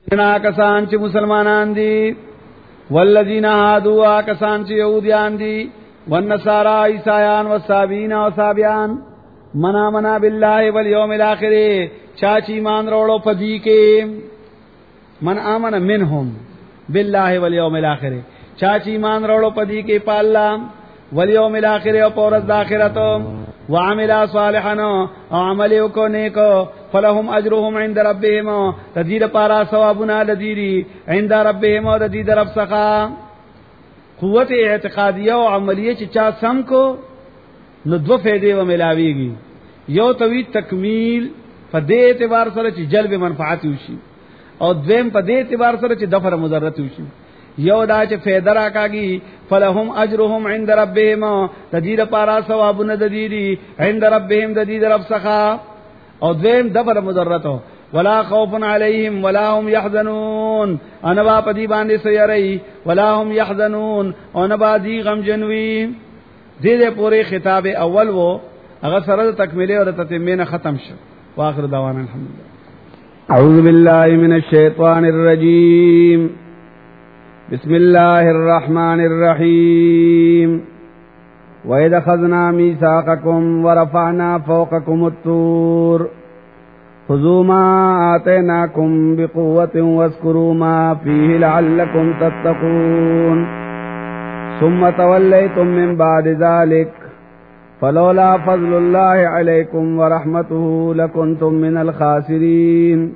نا کسان چې مسلمانان دي والذین هادوا کسان چې يهوديان دي والنصارى عیسایان والصابین وصابیان منا بالله والیوم الاخر چا چې ایمان وروړو پدې کې من امن منهم بالله والیوم الاخر چا چې ایمان وروړو پدې کې په الله والیوم الاخر او پرز د آخرت وعمل صالحا او عمل کو نیکو فلهم اجرهم عند ربهم تدیر پارا ثوابنا لذیری عند ربهم او تدیر رب څخه قوت اعتقادیه او عملیه چې چا سم کو نو دو فائدې و ملاویږي یو توی تکمیل په دې اعتبار سره چې جلب منفعت وشي او دویم په دې اعتبار سره چې دفع مضرت وشي یو دا چې فائدہ راکاږي فلهم اجرهم عند ربهم تدیر پارا ثوابونه ددیری عند ربهم ددید رب څخه او دویم دفع مضرت ولا خوف علیهم ولا هم يحزنون انا با پدی باندې سيري ولا هم يحزنون او نه با دی غم جنوي دې پورې خطاب اول وو هغه سره تکمیله او تتمه ختم شو واخر دعوانا الحمدلله اعوذ بالله من الشیطان الرجیم بسم الله الرحمن الرحیم وَإِذْ أَخَذْنَا مِيثَاقَكُمْ وَرَفَعْنَا فَوْقَكُمُ الطُّورَ خُذُوا مَا آتَيْنَاكُمْ بِقُوَّةٍ وَاذْكُرُوا مَا فِيهِ لَعَلَّكُمْ تَتَّقُونَ ثُمَّ تَوَلَّيْتُمْ مِنْ بَعْدِ ذَلِكَ فَلَوْلَا فَضْلُ اللَّهِ عَلَيْكُمْ وَرَحْمَتُهُ لَكُنْتُمْ مِنَ الْخَاسِرِينَ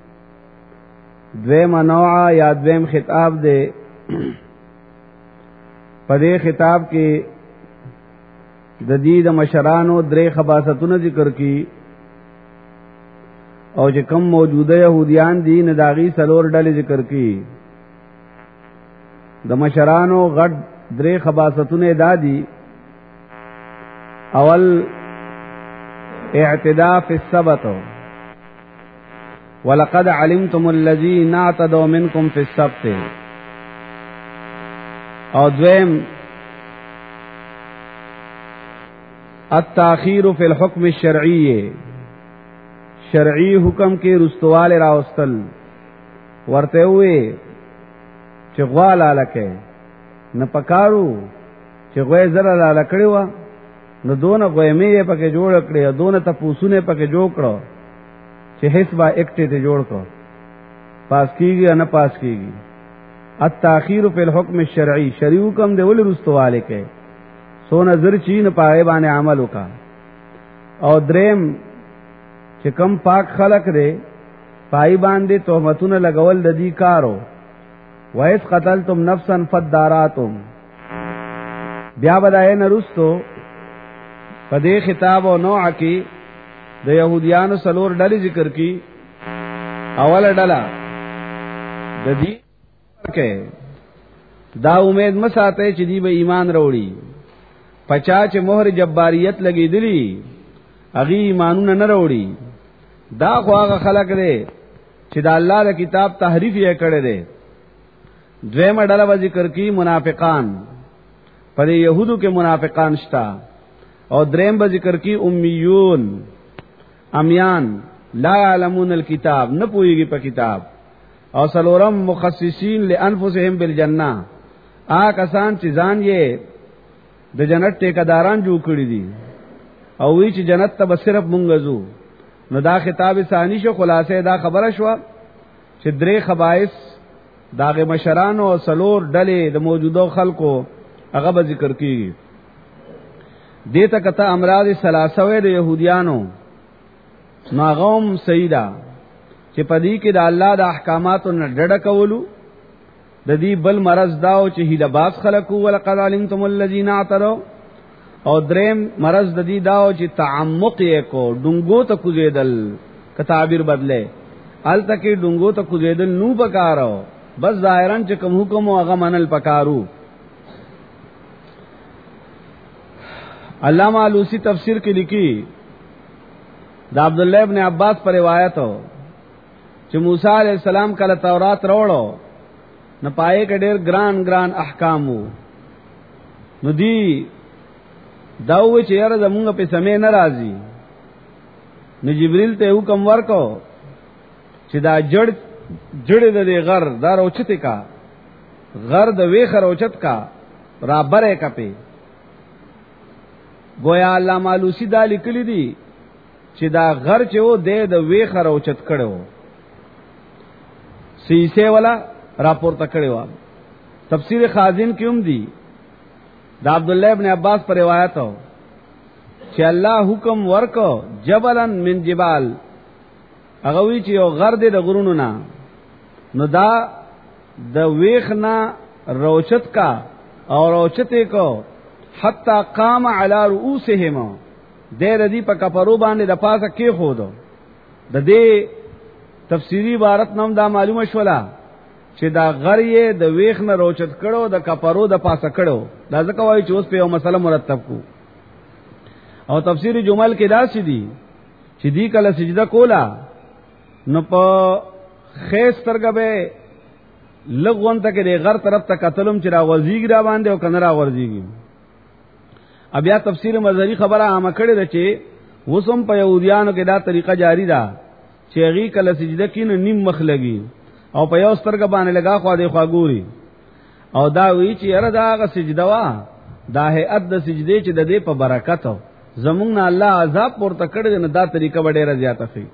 دویم نوع یا دویم خطاب دے پدې خطاب کې د دې د مشرانو درې خباستونه ذکر کی او چې کم موجوده يهوديان دي نه داغي سلور ډلې ذکر کی د مشرانو غټ درې خباستونه دادي اول اعتداء فی السبت ولقد علمتم الذين اعتدوا منكم في السبت او دویم التاخير في الحكم الشرعي شرعي حکم کې رستوال راوستل ورته وي چې غواله لکه نه پکارو چې غوې زره لا لکړیو نو دونه غوېمې پکې جوړ کړې دونه تپوسونه پکې جوړ کړو چې حسبه اکټه ته جوړ کړو پاس کیږي نه پاس کیږي التاخير في الحكم الشرعي شرعي حکم دی ول رستواله کې سو نظر چین پای باندې عمل وکا او دریم چې کم پاک خلق دے پای باندې تهمتونه لګول د دې کارو وایس قتلتم نفسا فداراتم بیا بدای نه رستو په دې خطاب او نوع کې د يهوديانو سلور ډلې ذکر کی اوله ډله د دې کې دا امید مساته چې دی به ایمان وروړي پچا چې مہر جباریت لګې دلی اغي ایمانونه نه وروړي دا خو هغه خلق دي چې د الله د کتاب تحریف یې کړی دی دویمه ډله ذکر کی منافقان پر يهودو کې منافقان شتا او دریم به ذکر کی امیون امیان لا علمون الكتاب نه پويږي په کتاب او سلورم مخصصین لانفسهم بالجنه کسان چې ځان یې د جنت ټیکداران جوړ کړی دي او وی چې جنت ته صرف مونږ ځو نو دا خطاب ثانی شو خلاصه دا خبره شو چې درې خبائث داغه مشران او سلور ډلې د موجوده خلکو هغه به ذکر کیږي دته کته امراض ثلاثه د يهوديانو ناغوم سیدا چې پدې کې د الله د احکاماتو نه ډډه کولو د دې بل مرض داو چې هیله باز خلقو ولقد علمتم الذين اعتروا او دریم مرض د دې داو چې تعمق یې کو ډنګو ته کوزیدل ک تعبیر بدله ال تکي ډنګو ته کوزیدل نو پکارو بس ظاهرا چې کوم حکم او هغه منل پکارو علامہ علوسی تفسیر کې لیکي دا عبد الله ابن عباس پر روایت ہو چې موسی علیہ السلام کله تورات راوړو نه پائے کې ډېر ګران احکامو نو دی داوی چې یاره زمونږ په سمې ناراضي نو جبريل ته حکم ورکو چې دا جړ جړې د غر دا روچته کا غر د ویخ روچت کا را بره کپی گویا علامه علوسی دا لیکلی دی چې دا غر چې و د ویخ روچت کړو سیسه والا راپورته کړو تفسیر خازن کیوم دی دا عبد الله ابن عباس پر روایت ہو چې الله حکم ورکو جبلن من جبال هغه وی چې یو غر دی د غرونو نه نو دا د ویخنا روچت کا اور روچته کو حتا قام علی رؤوسهم د ردی په کپرو باندې د پاسه کې خودو د دې تفسیری عبارت نوم دا معلومه شولا چې دا غر یې د ویخنا روچت کړو د کپرو د پاسه کړو دا ځکه وایي چې اوس په یو مسله مرتب کو او تفسیر جمل کې دا سدي چې دی کله سجده کولا نو په خیس ترګه لغون ته کې د غر طرف ته قتلم چې را ورزيږي را باندې او کنه را ورزيږي بیا تفسیر مظهری خبره عامه کړي ده چې وسم په یهودیانو کې دا طریقه جاری ده چې غي کله سجده کې نیم مخ لګي او په یو سترګه باندې لگا خو دې خواګوري او دا وی چې اره دا غ سجده وا دا هيئت د سجدي چې د دې په برکت زمونږ نه الله عذاب پورته کړی نه دا طریقه ډیره زیاته شي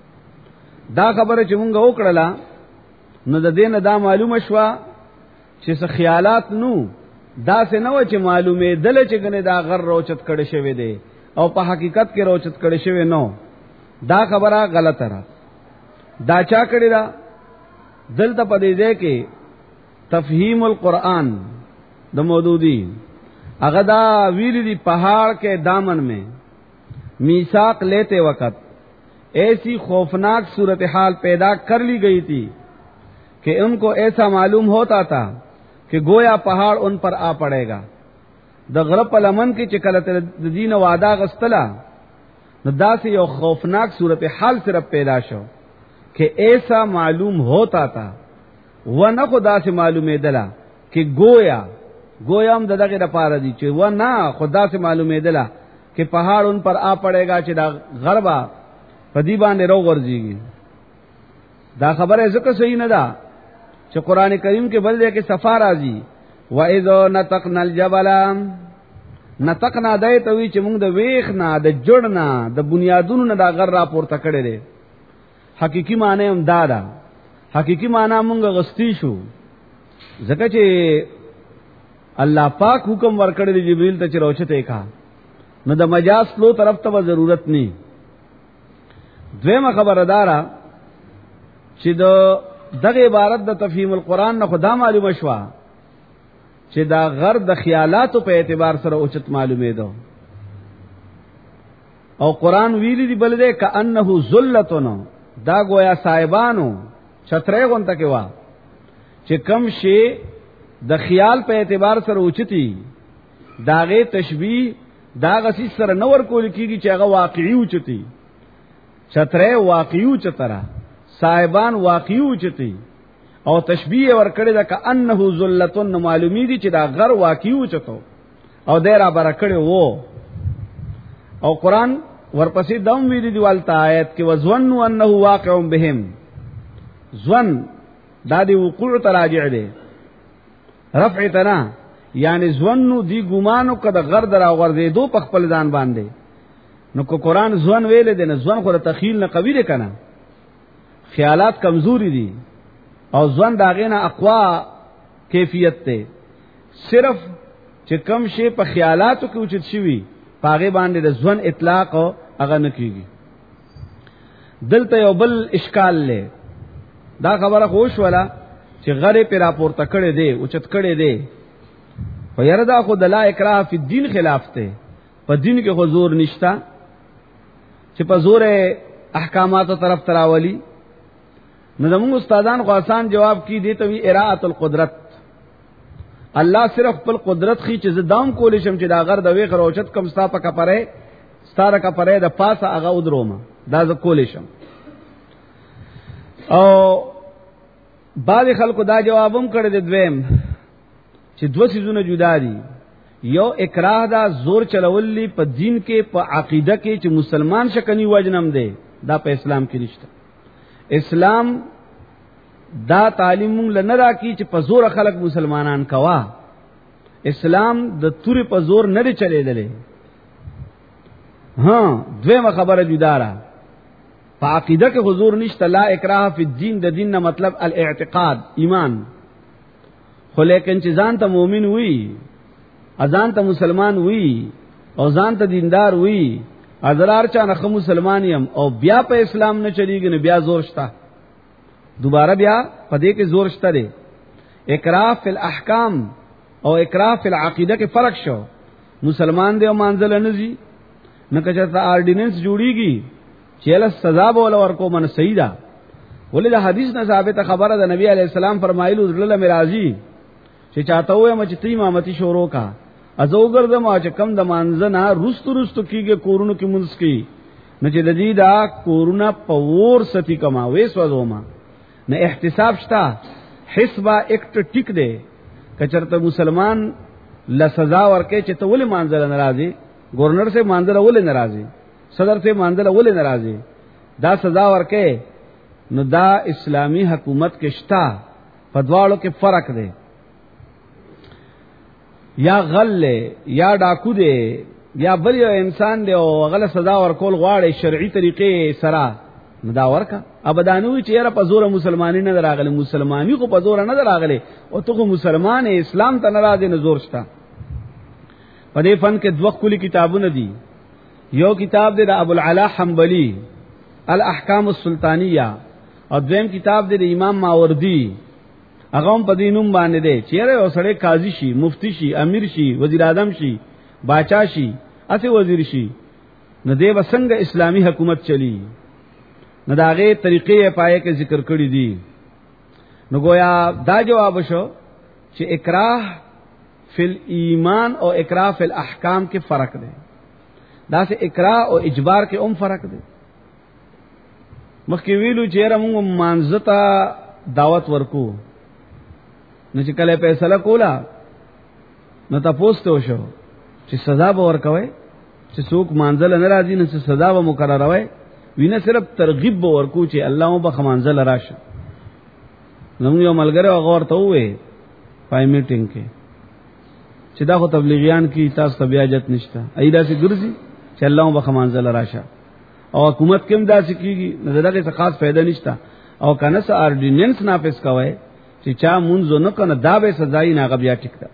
دا خبره چې مونږ وکړه نو د دې نه دا معلومه شوه چې څه خیالات نو دا څه نه و چې معلومه دل چې کنه دا غر روچت کړي شوی دی او په حقیقت کې روچت کړي شوی نو دا خبره غلطه را دا چا کړی دا دلته په دې ځای کې تفهیم القرآن د مودودی هغه دا ویری دی پہاڑ کے دامن میں میثاق لیتے وقت ایسی خوفناک صورتحال پیدا کر لی گئی تھی کہ ان کو ایسا معلوم ہوتا تھا کہ گویا پہاڑ ان پر آ پڑے گا د غرب لمن کی چکلت دین وعدہ غستلا ندا سے یو خوفناک صورتحال صرف پیدا شو کہ ایسا معلوم ہوتا تھا وہ نہ خدا سے معلوم دلا کہ گویا هم دغه د پاره دي چې و نه خدا سے معلومه دلا کہ پہاڑ ان پر آ پڑے گا چې دا غربا پدی باندې رو ورځيږي دا خبره ځکه صحیح نه ده چې قران کریم کې بل دی کې صفا راځي و اذا نتقنا الجبل نتقنا دایته وی چې موږ د ویخ نه د جوړ نه د بنیادونو نه دا غر را پورته کړي دي حقيقي معنی هم دا ده حقيقي معنی موږ غستی شو ځکه چې الله پاک حکم ورکړی دی جبرئیل ته چې روچته کا نو د مجاز لو طرف ته ضرورت ني دویمه خبردارا چې دغه عبارت د تفهیم القرآن نه خدا معلومه شوا چې دا غر د خیالاتو په اعتبار سره اوچت معلومه ده او قرآن ویلی دی بل دې کأنه ذلتن دا گویا صاحبانو چترې غونته کې وا چې کم شي د خیال په اعتبار سره اوچتی داغه تشبیه داغه سي سره نور کول کیږي چې هغه واقعي اوچتی چترې واقعي اوچتره صاحبان واقعي اوچتی او تشبیه ور کړی دا کأنه ذلتن معلومی دي چې دا غر واقعي اوچتو او دایره برکړی وو او قران ورپسې دوم ویلي دی والته آیت کې وظنوا انه واقع بهم ظن دا دی وقوع تراجع دی رفع تنا یعنی ظنوا دی ګمانو کده غر درا ورده دو په خپل ځان باندې نو کو قران ځوان ویل دی نه ځوان خو تخیل نه قوی دی کنه خیالات کمزوري دي او ځوان داغه نه اقوا کیفیت ته صرف چې کم شی په خیالاتو کې اوچت شي پاغه باندې د ځوان اطلاق هغه نه کیږي دلته یو بل اشکال لې دا خبره خوش ولا چې غره پر راپورته کړي دي اوچت کړي دي و یره دا خو د لا اکراه فی الدین خلاف ته په دین کې حضور نشتا چې په زور احکاماتو طرف تراولی نو زموږ استادان خو آسان جواب کی دی ته وی اراءه القدرت الله صرف خپل قدرت خي چې زدام کولې شم چې دا غر د ویخ روچت کم ستا په کپره ستاره کپره د پاسه هغه ودرومه دا ز کولې شم او بعض خلکو دا جوابم کړی دی دویم چې دوه سيزونه جدا دي یو اکراه دا زور چلولی په دین کې په عقیده کې چې مسلمان شکنی وجنم دی دا په اسلام کې نشته اسلام دا تعلیم مونږ لنه راکی چې په زور خلق مسلمانان کوا. اسلام د توري په زور نه دی چلیدلې. ها دویمه خبره جدارا په عقیده کې حضور نشته. لا اکراه فی الدین، د دین نه مطلب الاعتقاد، ایمان. خو لیکن چې ځان ته مؤمن وي، اذان ته مسلمان وي، او ځان ته دیندار وي، ازرار چا نه مسلمان یم او بیا په اسلام نه چلیږي نو بیا زور شته. دوباره بیا پدې کې زور شته دی. اکراه فی الاحکام او اکراه فی العقیده کې فرق شو. مسلمان دی او مانځل نه زی نه کچته آرډیننس جوړیږي چې له سزا به ورکو من صحیح ده. ولې د حدیث نه ثابته خبره ده، نبی علی السلام فرمایلو ذل مرازی چې چاته وې مچ تی امامتی شروع کا ازوګردم چې کم د مانځنه رستو کیږي کورونو کې منځ کی نه چې د دې دا کورونه پور ستی کما وې سوځوما نه احتساب شتا. حسبه اکټ ټیک دی کچرته مسلمان ل سزا ورکې چې ته ولې مانځل ناراضي، گورنر سے مانځل ولې ناراضي، صدر سے مانځل ولې ناراضي، دا سزا ورکې نو دا اسلامی حکومت کې شتا. په دواړو کې فرق دی. یا غل یا ډاکو دی یا بل یو انسان دی او غل سزا ورکول غواړي شرعي طریقې سره نو دا ورکا. ابدانوی چې یاره په زور مسلمانی نه دراغله، مسلمانی خو په زور نه دراغله او ته مسلمان اسلام ته ناراضه نه زور شتا. په دې فن کې دوه کلی کتابونه دي. یو کتاب دی د ابو العلا حنبلی الاحکام السلطانیه او دویم کتاب دی د امام ماوردی هغه هم په دینوم باندې دی. چیرې اوسړه قاضي شي، مفتی شي، امیر شي، وزیر اعظم شي، باچا شي، اته وزیر شي، نو دی وسنګ اسلامی حکومت چلی. نو داغه طریقې پای کې ذکر کړی دي. نو گویا دا جواب شو چې اکراه فی الایمان او اکراه فی الاحکام کې فرق دی. دا سه اکراه او اجبار کې هم فرق دی. مخکې ویلو چې موږ مانځتا دعوت ورکو نو چې کله فیصله کولا نو تاسو ته وشو چې سزا به ورکوي، چې څوک مانځل نه راځي نو سزا به مقرروي. وینه صرف ترغیب به ورکو چې الله مو به مانځل راشه. نو یو ملګری هغه ورته وې پای میټینګ کې چې دا خو تبلیغیان کی تاسو طبيعت نشته، ایدا سي ګرځي چې الله مو به مانځل راشه او حکومت کوم داسې کیږي نو دغه څه خاص فائدہ نشته. او کنه سه آرډیننس نافذ کوي چې چا مونږ نه کنه دا به سزای نه غبیا ټیک ده.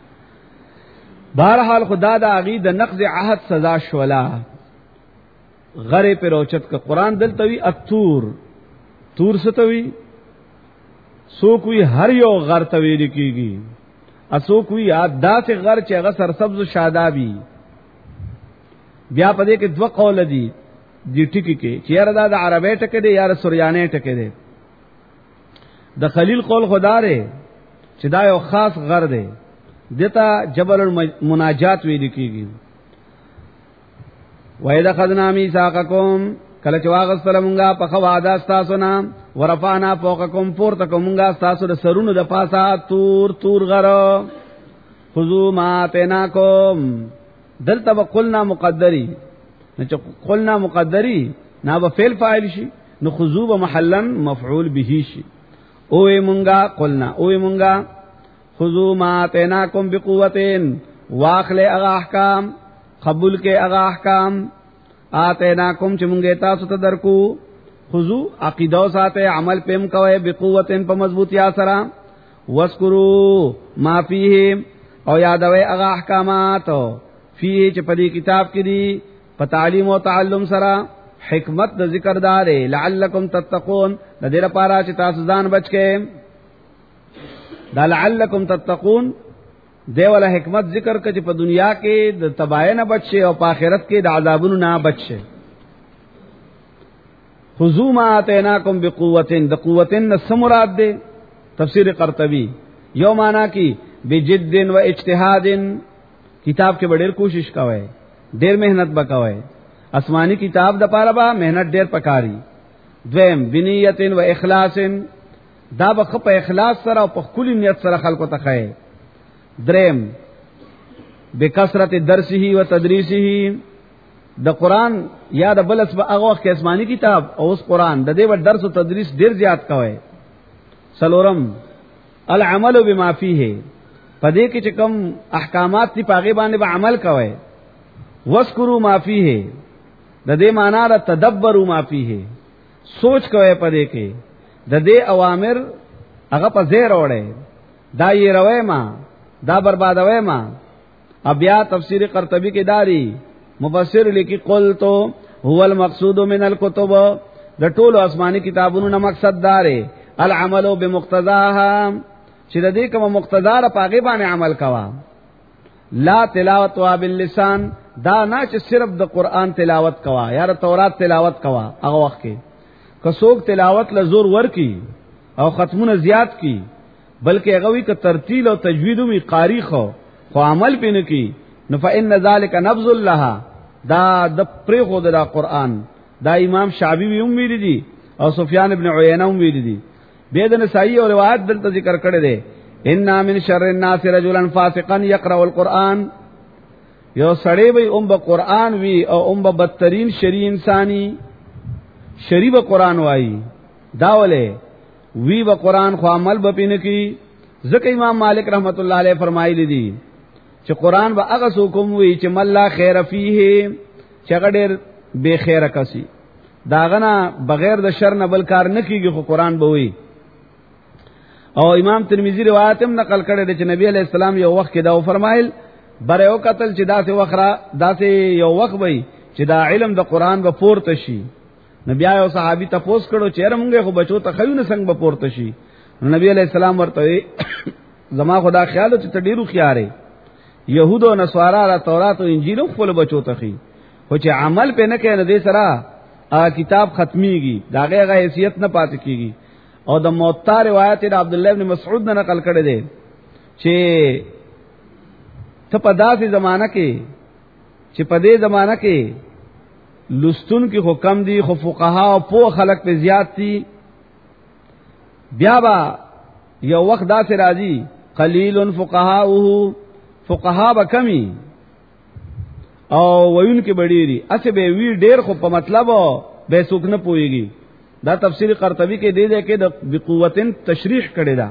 بهرحال خدا دا غي د نقض عهد سزا شولا غره پر اوچت کا قران دلته وی اتور تور ستوي سو کوئی هر یو غر تویل کیږي، اسو کوئی ادا سے غر چې هغه سرسبز شادابی. بیا پدې کې دوه قول دي دی ټکی کې چې یاره دا د عربی ټکی دی یا سوریانه ټکی دی. د خلیل قول خداره چې دا یو خاص غر دی، دته جبل المناجات ویل کیږي. وَإِذَا خَذْنَا مِيثَاقَكُمْ کله چې واغستل مونږه په خواده تاسو نه ورفعنا فوقکم پورته کومږه تاسو د سرونو د پاسه تور غره خذوا ما آتیناکم. دلته وقلنا مقدری نو چې قلنا مقدری نه به فعل فاعل شي نو خذوا محلا مفعول به شي. اوې مونږه قلنا اوې مونږه خذوا ما آتیناکم بقوتين واخله هغه احکام قبول کې هغه احکام آتیناکم چې مونږه تاسو ته درکو. خذو عقیده ساته عمل پم کوي بقوتن په مضبوطیا سره. وذکروا ما فيه او یادوي هغه احکامات فيه چې په دې کتاب کې دي په تعلیم او تعلم سره. حکمت د ذکر دارې لعلکم تتقون د دې لپاره چې تاسو ځان بچ کې. دا لعلکم تتقون دیواله حکمت ذکر کړي چې په دنیا کې د تباہی نه بچي او په آخرت کې د عذابونو نه بچي. خذوا ما آتیناکم بقوتن د قوتن سمراد دے تفسیر قرطبی یو معنا کی بجد و اجتهاد کتاب کې ډېر کوشش کاوه ډېر مهنت وکاوه. آسمانی کتاب د پاره با مهنت ډېر پکاري. دویم بنیت و اخلاص دا بخ په اخلاص سره او په کلی نیت سره خلکو ته خای. دریم بکثرت درسه و تدریسه د قران یا د بلس په هغه وخت کې آسمانی کتاب او اوس قران د دې و درس او تدریس ډیر زیات کوي. سلورم العمل بما فيه، پدې کې چې کوم احکامات دي پاغه باندې به عمل کوي. واذکروا ما فيه، د دې معنا را تدبروا ما فيه، سوچ کوي پدې کې د دې اوامر هغه په ځای وروړي، دا یې روي ما دا بربادوي ما. بیا تفسیر قرطبی کې داری مفسر لیکي قلت هو المقصود من الكتب، د ټولو آسماني کتابونو نه مقصد داره العمل بمقتضاها، چې د دې کوم مقتضا را پاغه باندې عمل کوا. لا تلاوت وا باللسان، دا نه چې صرف د قران تلاوت کوا یا د تورات تلاوت کوا. هغه وخت کې کڅوک تلاوت له زور ورکی او ختمونه زیات کی، بلکې هغه وی ک ترتیل او تجوید می قاری خو عمل پینې کی، نو فإن ذلک نبذ الله، دا د پری خو د قران. دا امام شعبی هم ویل دي او سفیان ابن عیینه هم ویل دي. به د نسائی او روایت دلته ذکر کړی دی ان من شر الناس رجلا فاسقا يقرأ القرآن، یو سړی به به قرآن وی او به بدترین شری انسانی شری به قرآن وای. دا ولې وی به قرآن خو عمل به پینې کی. ځکه امام مالک رحمت الله علیه فرمایلی دي چې قرآن به هغه څوک وی چې مل خیر فیه، چې غډر بے خیره کسی داغنا بغیر د شر نه بل کار نه کیږي، خو قرآن به وی. او امام ترمذی روایت هم نقل کړی دی چې نبی علیہ السلام یو وخت کې دا فرمایل بر یو قتل چې داسې وخره داسې یو وخت وي چې دا علم د قرآن به پورته شي. نبی یو صحابي تپوس کړو چې رمږه خو بچو ته خیونه څنګه به پورته شي. نبی علیہ السلام ورته زما خدا خیال چې ته ډیرو خياره يهود او نصارا را تورات او انجیل خپل بچو ته خي، خو چې عمل په نه کوي دې سره کتاب ختميږي، داغه غا حیثیت نه پات کیږي. او د موطا روایت د عبد الله ابن مسعود نه نقل کړی دی چې ته په داسې زمانہ کې چې په دې زمانہ کې لستون کې حکم دي، خو فقها او پوه خلق په زیات دي. بیا با یو وخت داسې راځي قلیل فقهاؤه، فقها به کمی او وین کې بډيري، اسه به وی ډیر خو په مطلب به څوک نه پويږي. دا تفسیر قرطبی کې دی کې د بقوتن تشریح کړي دا.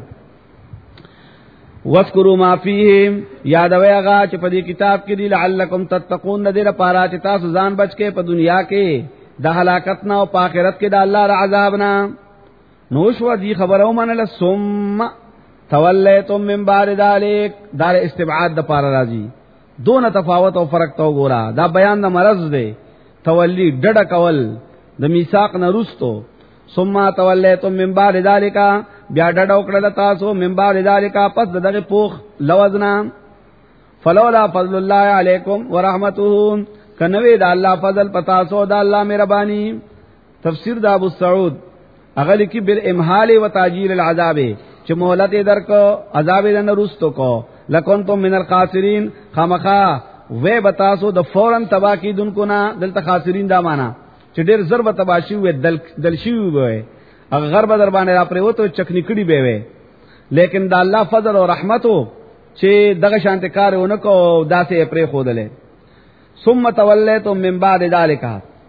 واذکروا ما فیه، یادوي هغه چې په دې کتاب کې دی لعلکم تتقون، د دې لپاره چې تاسو ځان بچ کې په دنیا کې د هلاکت نه او په آخرت کې د الله ر عذاب نه. نو شو دي خبرو منل ثم تولیتم من بعد ذلک، دار استبعاد د پاره راځي. دون تفاوت او فرق تو ګورا، دا بیان د مرض دی. تولی ډډه کول د میثاق نه رستو، ثم تولیتم من بعد ذلک، بیا ډډه وکړه تاسو من بعد ذلک پس دغه پوخ لوزنا. فلولا فضل الله علیکم ورحمته، کنوی د الله فضل پتا سو د الله مهربانی. تفسیر د ابو سعود اغلی کی بالامحال و تاجیل العذاب، چې مهلت درکو عذاب نه رستو کو. لکنتم من الخاسرین، خامخا و بتاسو د فورن تبا کی دن کو نا. دلته خاسرین دا معنا چې ډیر ضرب تباشی و دلشی وي، اگر غرب در باندې را پرې وته چکنی کړي به وي. لیکن دا الله فضل او رحمتو چې دغه شانت کارونه کو داسې پرې خودلې. ثم تولیتم من بعد ذلک،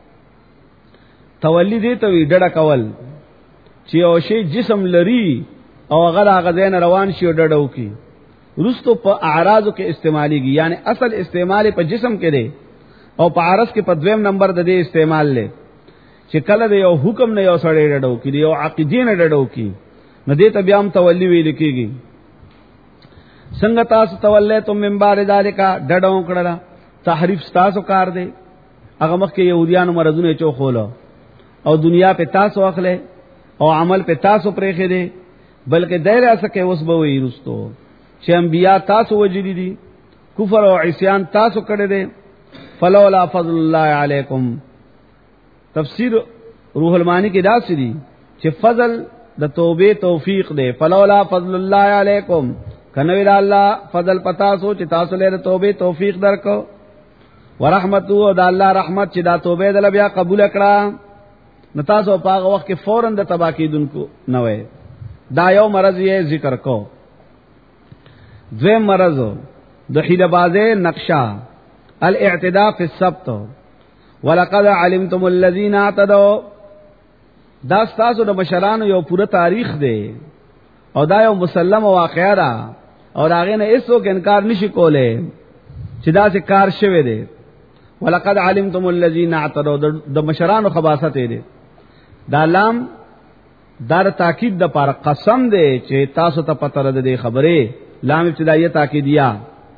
تولی دې ته وی ډډه کول چې او شی جسم لري او هغه غزين روان شي ډډو کی. رستو په اعراضو کې استعماليږي، یعنی اصل استعمال په جسم کې دی او په عرض کې په دویم نمبر د دې استعمال لې چې کله د یو حکم نه یو سړی ډډو کی، یو عقیدې نه ډډو کی، نو دې ته بیا هم تولی ویل کېږي. څنګه تاسو تولیتم من بعد ذلک، ډډو کړه تحریف تاسو کار دی. هغه مخکې يهوديانو مرزونه چوخوله او دنیا په تاسو اخله او عمل په تاسو پرېخې دي، بلکې دایره اسکه اوس به وي رستو چې انبیا تاسو وجدي دي، کفر او عصيان تاسو کړه دي. فلولا فضل الله علیکم، تفسیر روح المانی کې دا سړي چې فضل د توبه توفیق دی. فلولا فضل الله علیکم، کنه ویل الله فضل پتا سو چې تاسو له توبه توفیق درکو. ورحمت او د الله رحمت چې دا توبه دل بیا قبول کړه، نو تاسو په هغه وخت کې فورن د تبا کیدونکو نه وای. دا یو مرض یې ذکر کو. دویم مرض د حیله بازه نقشہ الاعتداء فی السبت، ولقد علمتم الذين اعتدوا. دا تاسو د مشرانو یو پوره تاریخ دی او دا یو مسلم واقعا ده او هغه نه هیڅوک انکار نشي کوله چې دا څه کار شوی دی. ولقد علمتم الذين اعتدوا د مشرانو خباثت دی. دا لام دار تاکید د پر قسم دی چې تاسو ته پته را ده خبره. لام ابتدائیه تاکیدیه.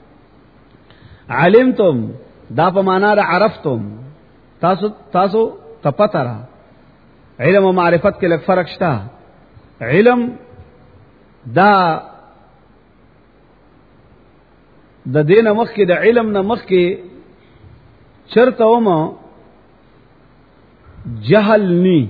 علمتم دا په معنا د عرفتم، تاسو ته پته را. علم او معرفت کې لږ فرق شته. علم دا د دین مخ کې د علم نه مخ کې چرته ومه جهل نی،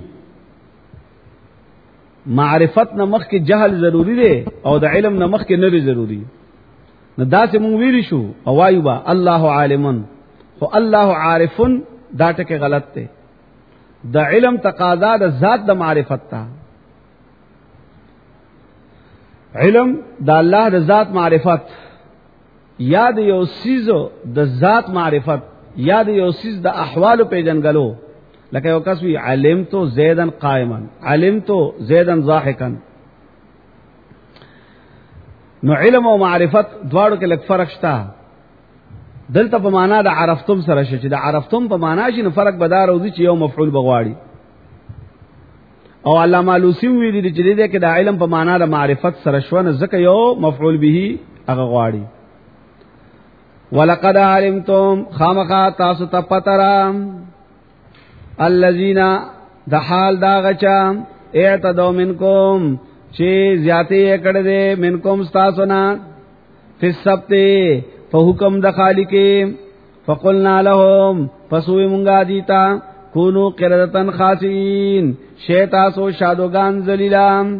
معرفت نه مخ کې جهل ضروری دی او د علم نه مخ کې نه ضروری. نو دا چې مونږ ویل شو او وایو با الله عالمون خو الله عارفون دا ټکي غلط دی. د علم تقاضا د ذات د معرفت تا. علم د الله د ذات معرفت، یاد یو سیزو د ذات معرفت، یاد یو سیز د احوال پیژنګلو. لکه یو کس وی علمتو زیدن قائما، علمتو زیدن ضاحکا. نو علم او معرفت دواړو کې لږ فرق شته. دلته په معنا د عرفتم سره شي چې د عرفتم په معنا شي نو فرق بدار او چې یو مفعول بغواړي. او علامه لوسی ویلي چې دې کې د علم په معنا د معرفت سره شونه ځکه یو مفعول به هغه غواړي. ولقد علمتم خامخا تاسو ته پترام الذين د حال دا غچا اعتدوا منکم چې زیاته کړه دې منکم تاسو نه فی السبت په حکم د خالق. فقلنا لهم فسوی مونږه دیتا کونو قردتن خاسین شیطاسو شادوگان ذلیلام.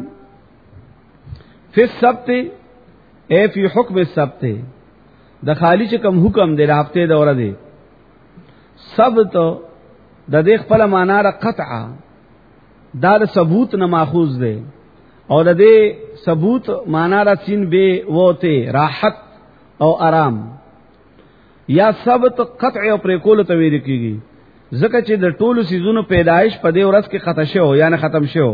فی السبت اے فی حکم السبت د خالی چې کوم حکم دی د هفته دوره دی. سبت د دې خپل معنا را قطع دا د ثبوت نه ماخوذ دی او د دې ثبوت معنا را سین به وته راحت او آرام. یا سبت قطع او پر کول ته ویل کیږي ځکه چې د ټولو سيزونو پیدایش په دې ورځ کې ختم شو یعنی ختم شو.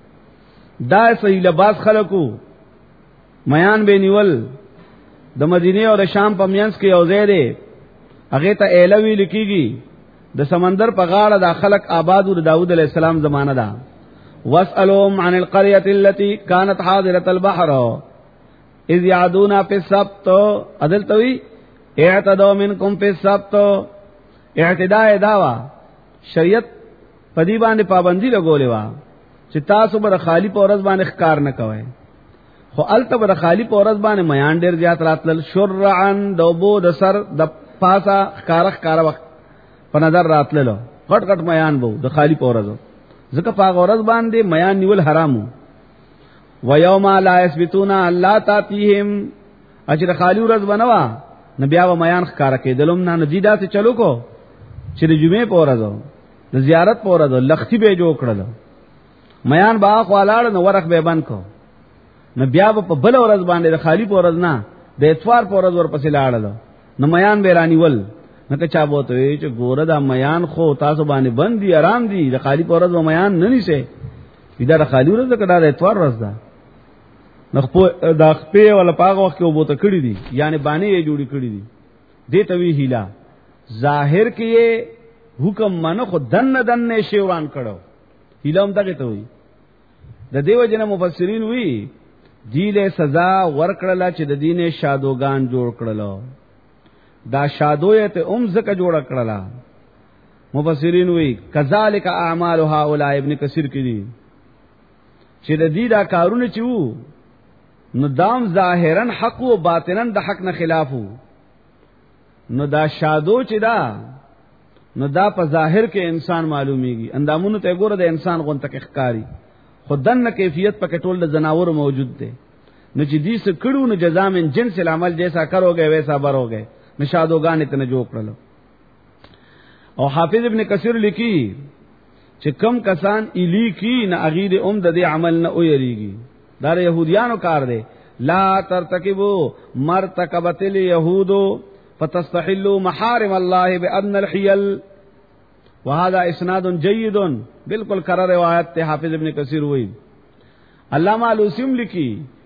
دا صحیح لباس خلقو میان به نیول د مدینه او د شام په مینس کې یو ځای دی هغه ته ایلوی لیکيږي. د سمندر په غاړه د خلق آباد د داوود علیه السلام زمانہ ده. واسألهم عن القرية التي كانت حاضرة البحر اذ يعدون في السبت. عدلتوی اعتدوا منكم في السبت. اعتداء داوا شریعت پدی باندې پابندی لګولې وا چې تاسو به خالی په ورځ باندې ښکار نه کوئ. خو الته به خالی په ورځ باندې میان ډیر زیات راتل شرعن دوبو د سر د پاسا ښکار وخت په نظر راتللو غټ غټ میان بو د خالی په ورځ ځکه په ورځ باندې میان نیول حرامو. و یوم لا یثبتون الله تاتیهم اجر خالی ورځ بنوا نبیا و میان ښکار کېدلم نه نجیدا ته چلو کو چې د جمعې په ورځ د زیارت په ورځ لختی به جوړ کړل میان با خوالاړ نو ورخ به بند کو نو بیا په بل ورځ باندې د خالی په ورځ نه د اتوار په ورځ ورپسې لاړل نو میان به رانیول نو که چا بوته وي چې ګوره دا میان خو تاسو باندې بند دي آرام دي د خالی په ورځ و میان نه نیسه دا د خالی ورځ کډه د اتوار ورځ ده نو د خپې ولا پاغه وخت کې وبوته کړی دي یعنی باندې یې جوړی کړی دي دې توی هیلا ظاهر کې حکم منو خو دن شیوان کړو هیلا هم دغه ته وي د دیو جن مفسرین وی دی له سزا ورکړه چې د دینه شادوغان جوړ کړلو دا شادوې ته زکه جوړ کړلا مفسرین وی کذالک اعمال هؤلاء ابن کثیر کې دي چې د دې دا کارونه چې وو نو دام ظاهرا حق او باطنا د حق نه خلافو نو دا شادو چې دا نو دا په ظاهر کې انسان معلومیږي اندامونو ته ګوره د انسان غونته کې ښکاری خودن کیفیت په کټول د زناور موجود دی نو چې دې څه کړو نو جزاء من جنس العمل جیسا کروगे ویسا بروगे نشادوغان اتنه جوړ کړلو. او حافظ ابن کثیر لیکي چې کم کسان الی کی نه اغیر د دې عمل نه اوریږي دا يهوديانو کار دی لا ترتكبوا مرتكبت اليهود فتستحلوا محارم الله بأدنى الحيل وهذا اسناد جيد بالکل کرر روایت ته حافظ ابن کثیر وایي علامہ الوسیم لکی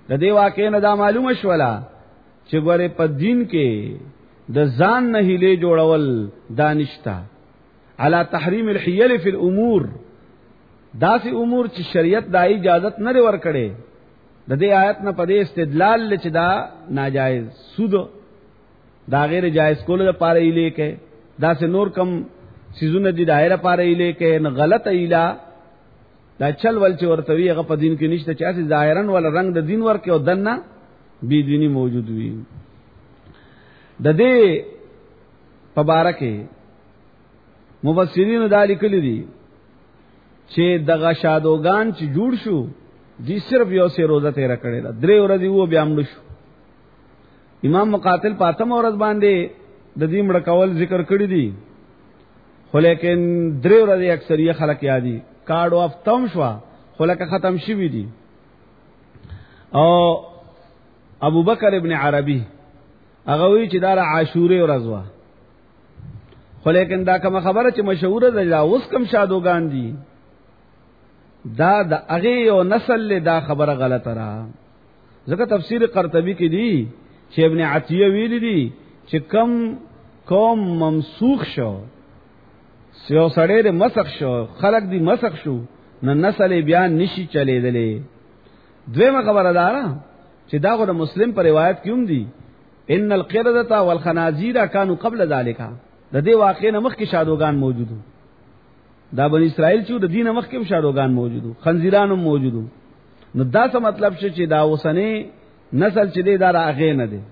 د دې واقع نه دا معلومه شولا چې ګوره په دین کې د ځان نه هیله جوړول دانشتا علی تحریم الحیل فی الامور داسې امور چې شریعت دا اجازت نه ورکړي د دې آیت نه پدې استدلال چې دا ناجایز سود دا غیر جایز کول لپاره یې لیکه دا سه نور کم سيزونه دي دایره لپاره یې لیکه نه غلط ایلا دا چل ول چې ورته وی هغه په دین کې نشته چې اساس ظاهرن ول رنگ د دین ورکه او دنه بی دینی موجود وي د دې مبارکه مفسرین دا لیکلي دي چې دغه شادوغان چې جوړ شو دي صرف یو سه روزه تیر کړي دا درې ورځې وو بیا مړ شو امام مقاتل پاتم ورځ باندې د دې مړ کول ذکر کړی دي خو لیکن درې ورځې اکثریه خلک یادي کارډ اف تم شو خو لکه ختم شوی دي او ابو بکر ابن عربی هغه وی چې دا عاشوره ورځ وا خو لیکن دا کوم خبره چې مشهوره ده دا اوس کوم شادوغان دي دا د هغه یو نسل له دا خبره غلطه را ځکه تفسیر قرطبی کې دی چې ابن عتیه ویل دي چې کم قوم ممسوخ شو سیو سړی د مسخ شو خلق دی مسخ شو نو نسل بیان نشي چلیدلې دویمه خبره ده چې دا غو مسلم پر روایت کیوم دي ان القردة والخنازير كانوا قبل ذلك د دې واقع نه مخکې شادوغان موجودو دا بنی اسرائیل چې د دینه مخکې شادوغان موجودو خنزیران هم موجودو نو دا څه مطلب چې دا وسنه نسل چې دی دا راغې نه دی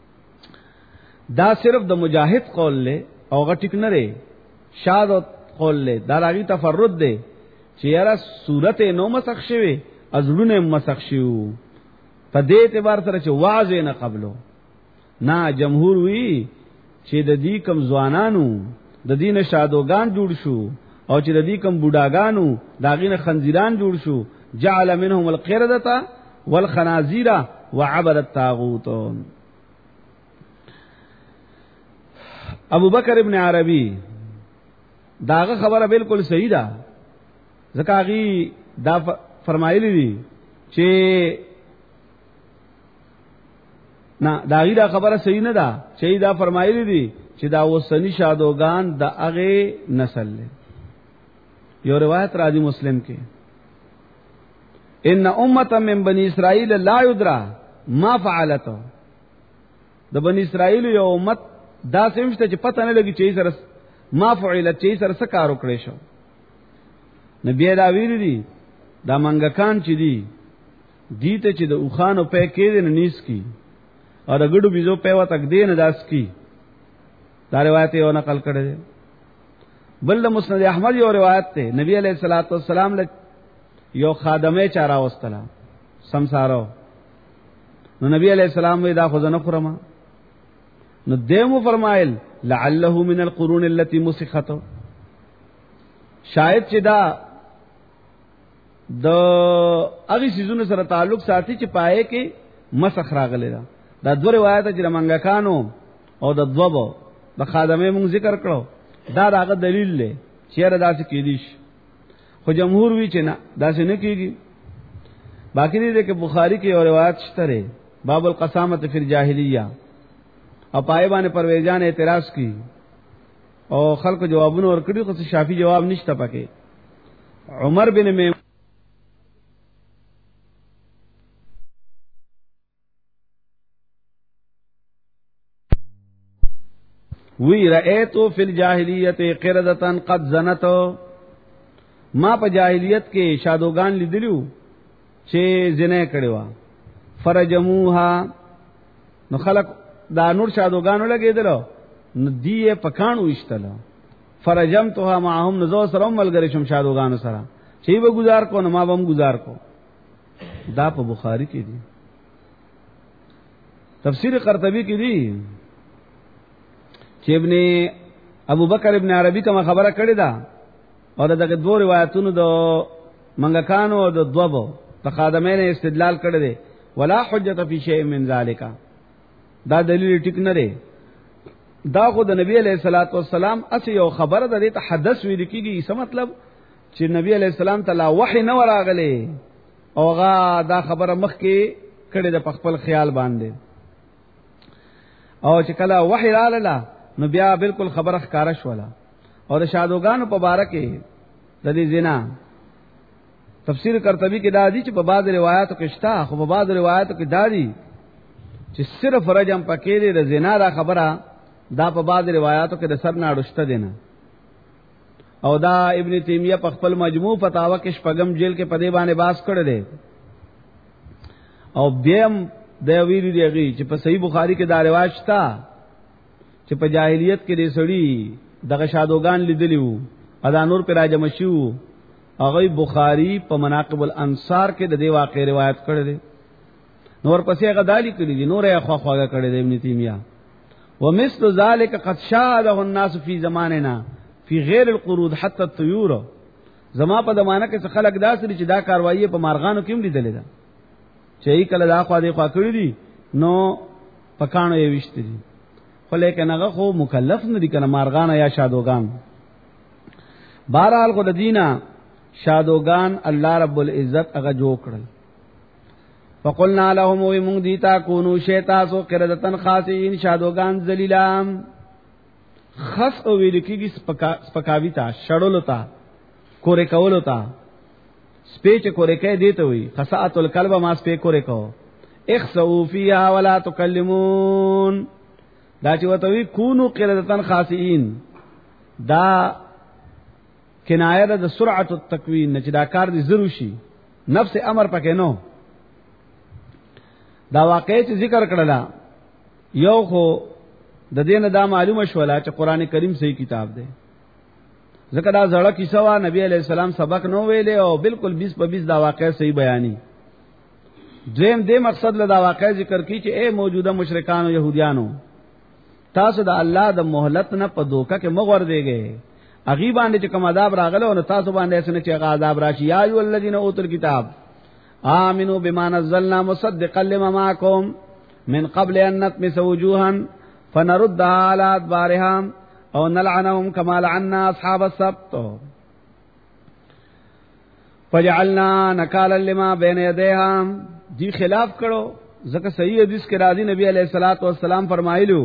دا صرف د مجاهد قول له او غټک نه لري شاد قول له دا راغي تفرد دی چې یاره صورت نو مسخ شوی ازړونه مسخ شو په دې اعتبار سره چې واضح نه قبلو نه جمهور وی چې د دې کم ځوانانو د دین شادوغان جوړ شو او چې د دې کم بوډاګانو داغینه خنزیران جوړ شو جعل منهم القردة والخنازير وعبد الطاغوت ابو بکر ابن عربی داغه خبره بالکل صحیح ده زکاغي دا فرمایلی دي چې نه داغي دا خبره صحیح نه ده چې دا فرمایلی دي چې دا وسنی شادوغان د هغه نسل له یو روایت راځي مسلم کې ان امه من بني اسرائيل لا يدرى ما فعلته د بني اسرائيل یو امت دا سمشته چې پته نه لګي چې سره ما فعلت چې سره څه کار وکړي شو نبی دا ویل دي دا منګکان چې دي ته چې د اوخانو په کې نه نیس کی او د ګډو بيزو په وتک دین داس کی دا روایت یو نقل کړي بل د مسند احمد یو روایت ته نبی علیہ الصلوۃ والسلام له یو خادمه چارا واستلا سمسارو نو نبی علیہ السلام وی دا خو نه خورما نو دیمو فرمایل لعله من القرون التي مسخت شاید چې دا د هغه سيزونو سره تعلق ساتي چې پائے کې مسخ راغلی دا دوه روایت چې منګکانو او د دوبو د خادمه مونږ ذکر کړو دا داغه دلیل دی چې را داسې کېدیش خو جمهور وی چې نه داسې نه کېږي باقی دې کې بخاری کې یو روایت شته باب القسامه فی الجاهلیه او پای باندې پرویزان اعتراض کی او خلق جوابونه ورکړي خو شافعي جواب نشته پکې عمر بن میمون وی رأیتو فی الجاہلیت قردتن قد زنتو ما په جاہلیت کې شادوغان لیدلیو چې زنا کړوا فرجموها نو خلق دا نور شادوغانو لګیدلو نو دی پکانو اشتلو فرجمتها معهم نزو سره ملګری شم شادوغانو سره چې به گزار کو نو ما بم گزار کو دا په بخاری کې دی تفسیر قرطبی کې دی چې ابن ابو بکر ابن عربی کوم خبره کړې ده او دغه دوه روایتونو د منګکانو او د دوبو په خادمین استدلال کړی دی ولا حجت فی شیء من ذالک دا دلیل ټیک نه دی دا خو د نبی علیہ الصلوۃ والسلام اسی یو خبره ده ته حدث ویل کیږي څه مطلب چې نبی علیہ السلام تعالی وحی نه وراغله اوغه دا خبره مخ کې کړي د خپل خیال باندې. او چې کله وحی رااله نو بیا بالکل خبره ښکارا شوله. او د شادوګانو په باره کې د دې زنا تفسیر قرطبی کې دا دي چې په بعض روایتو کې شته، خو په بعض روایتو کې دا دي چې صرف رجم پکې دی، د زنا را خبره دا په بعض روایتو کې د سر نه اړشته دي نه. او دا ابن تیمیہ په خپل مجموع فتاوا کې شپږم جیل کې په دې باندې باس کړی دی. او بیم د ویری دیږي چې په صحیح بخاری کې دا روایت شته چې په جاهلیت کې دې سړی دغه شادوغان لیدلی وو، ادا نور پر راجم شو. هغه بخاری په مناقب الانصار کې د دې واقع روایت کړی دی. نور پسې هغه دالی کړی دي، نور یې خواخواګه کړی دی ابن تیمیہ. ومثل ذلك قد شاهده الناس في زماننا في غیر القرود حتى الطيور. زما په زمانہ کې خلک داسې چې دا کاروایی په مارغانو کې هم لیدل دا چې کله دا خوا دې خوا کړی دي نو پکانو یې وشته دي، خو لیکن هغه خو مکلف نه دي کنه مارغان یا شادوغان. بہرحال خو د دینه شادوغان الله رب العزت هغه جوړ کړل. فقلنا لهم ومن دیتا کونو شیطاسو قردتن خاصین شادوغان ذلیلام. خص او ویل کېږي سپکاوی تا، شړلو تا، کورې کولو تا. سپېچ کورې کې دیته وي خصات القلب ما سپې کورې کو. اخسؤوا فيها ولا تكلمون. دا چې وته وی کونو قردتن خاصین دا کنایه ده د سرعت التکوین چې دا کار دي ضرور شي، نفس امر پکې نو. دا واقعي چې ذکر کړلا یو خو د دین دا معلومه شولا چې قران کریم صحیح کتاب دی. ځکه دا زړه کیسه وا نبی علیہ السلام سبق نو ویلې او بالکل 20 په 20 دا واقع صحیح بیانی. دویم دې مقصد له دا واقع ذکر کی چې اے موجوده مشرکان او يهوديانو تاسو د الله د مهلت نه په دوکه کې مغور دیږئ. اغي باندې چې کوم عذاب راغله او تاسو باندې اسنه چې عذاب راشي. یا ایو الذین اوتوا الکتاب آمنوا بما نزلنا مصدقا لما معكم من قبل ان نطمس وجوها فنردها على ادبارها او نلعنهم كما لعنا اصحاب السبت فجعلنا نكالا لما بين يديها. دی خلاف کړو ځکه صحیح حدیث کې راځي نبی علیہ الصلوۃ والسلام فرمایلو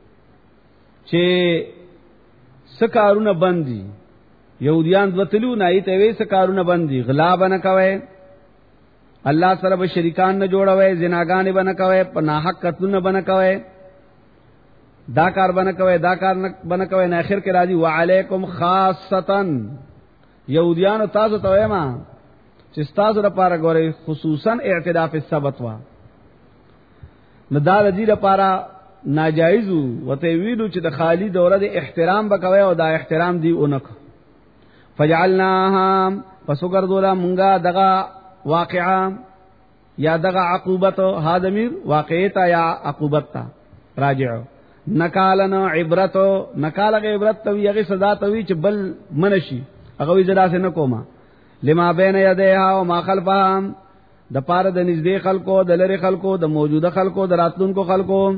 چې سکارونه بندي يهوديان دوتلو نه ایته وې سکارونه بندي غلا بنه کوي، الله سره به شریکان نه جوړوي، زناګان بنه کوي، پناه حق قتل بنه کوي، دا کار بنه کوي، دا کار بنه کوي. نه اخر کې راځي وعلیکم خاصتا. يهوديان تاسو ته وایم چې تاسو لپاره غوړي خصوصا اعتداء فی السبت وا نه دا دې لپاره ناجایز وته ویلو چې د خالی دوره د احترام وکوي او دا احترام دی اونک. فجعلناها فسقردولا مونږه دغه واقعا یا دغه عقوبت ها ضمیر واقعیت یا عقوبت تا راجع. نکالنا عبرت، نکاله عبرت توی هغه صدا توی چې بل منشي هغه وی زدا سه نکوما. لما بین یدیها و ما خلفها، د پاره د نږدې خلکو، د لری خلکو، د موجوده خلکو، د راتلونکو خلکو.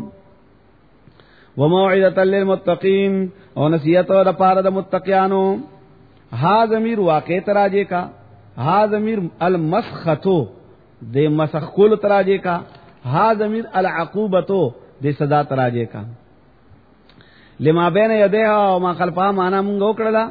وموعظه للمتقین، او نصیحت د پاره د متقیانو. ها ضمیر واقع تراجه کا، ها ضمیر المسختو د مسخ کول تراجه کا، ها ضمیر العقوبتو د صدا تراجه کا. لما بین یدیها و ما خلفها معنا مونږ وکړه.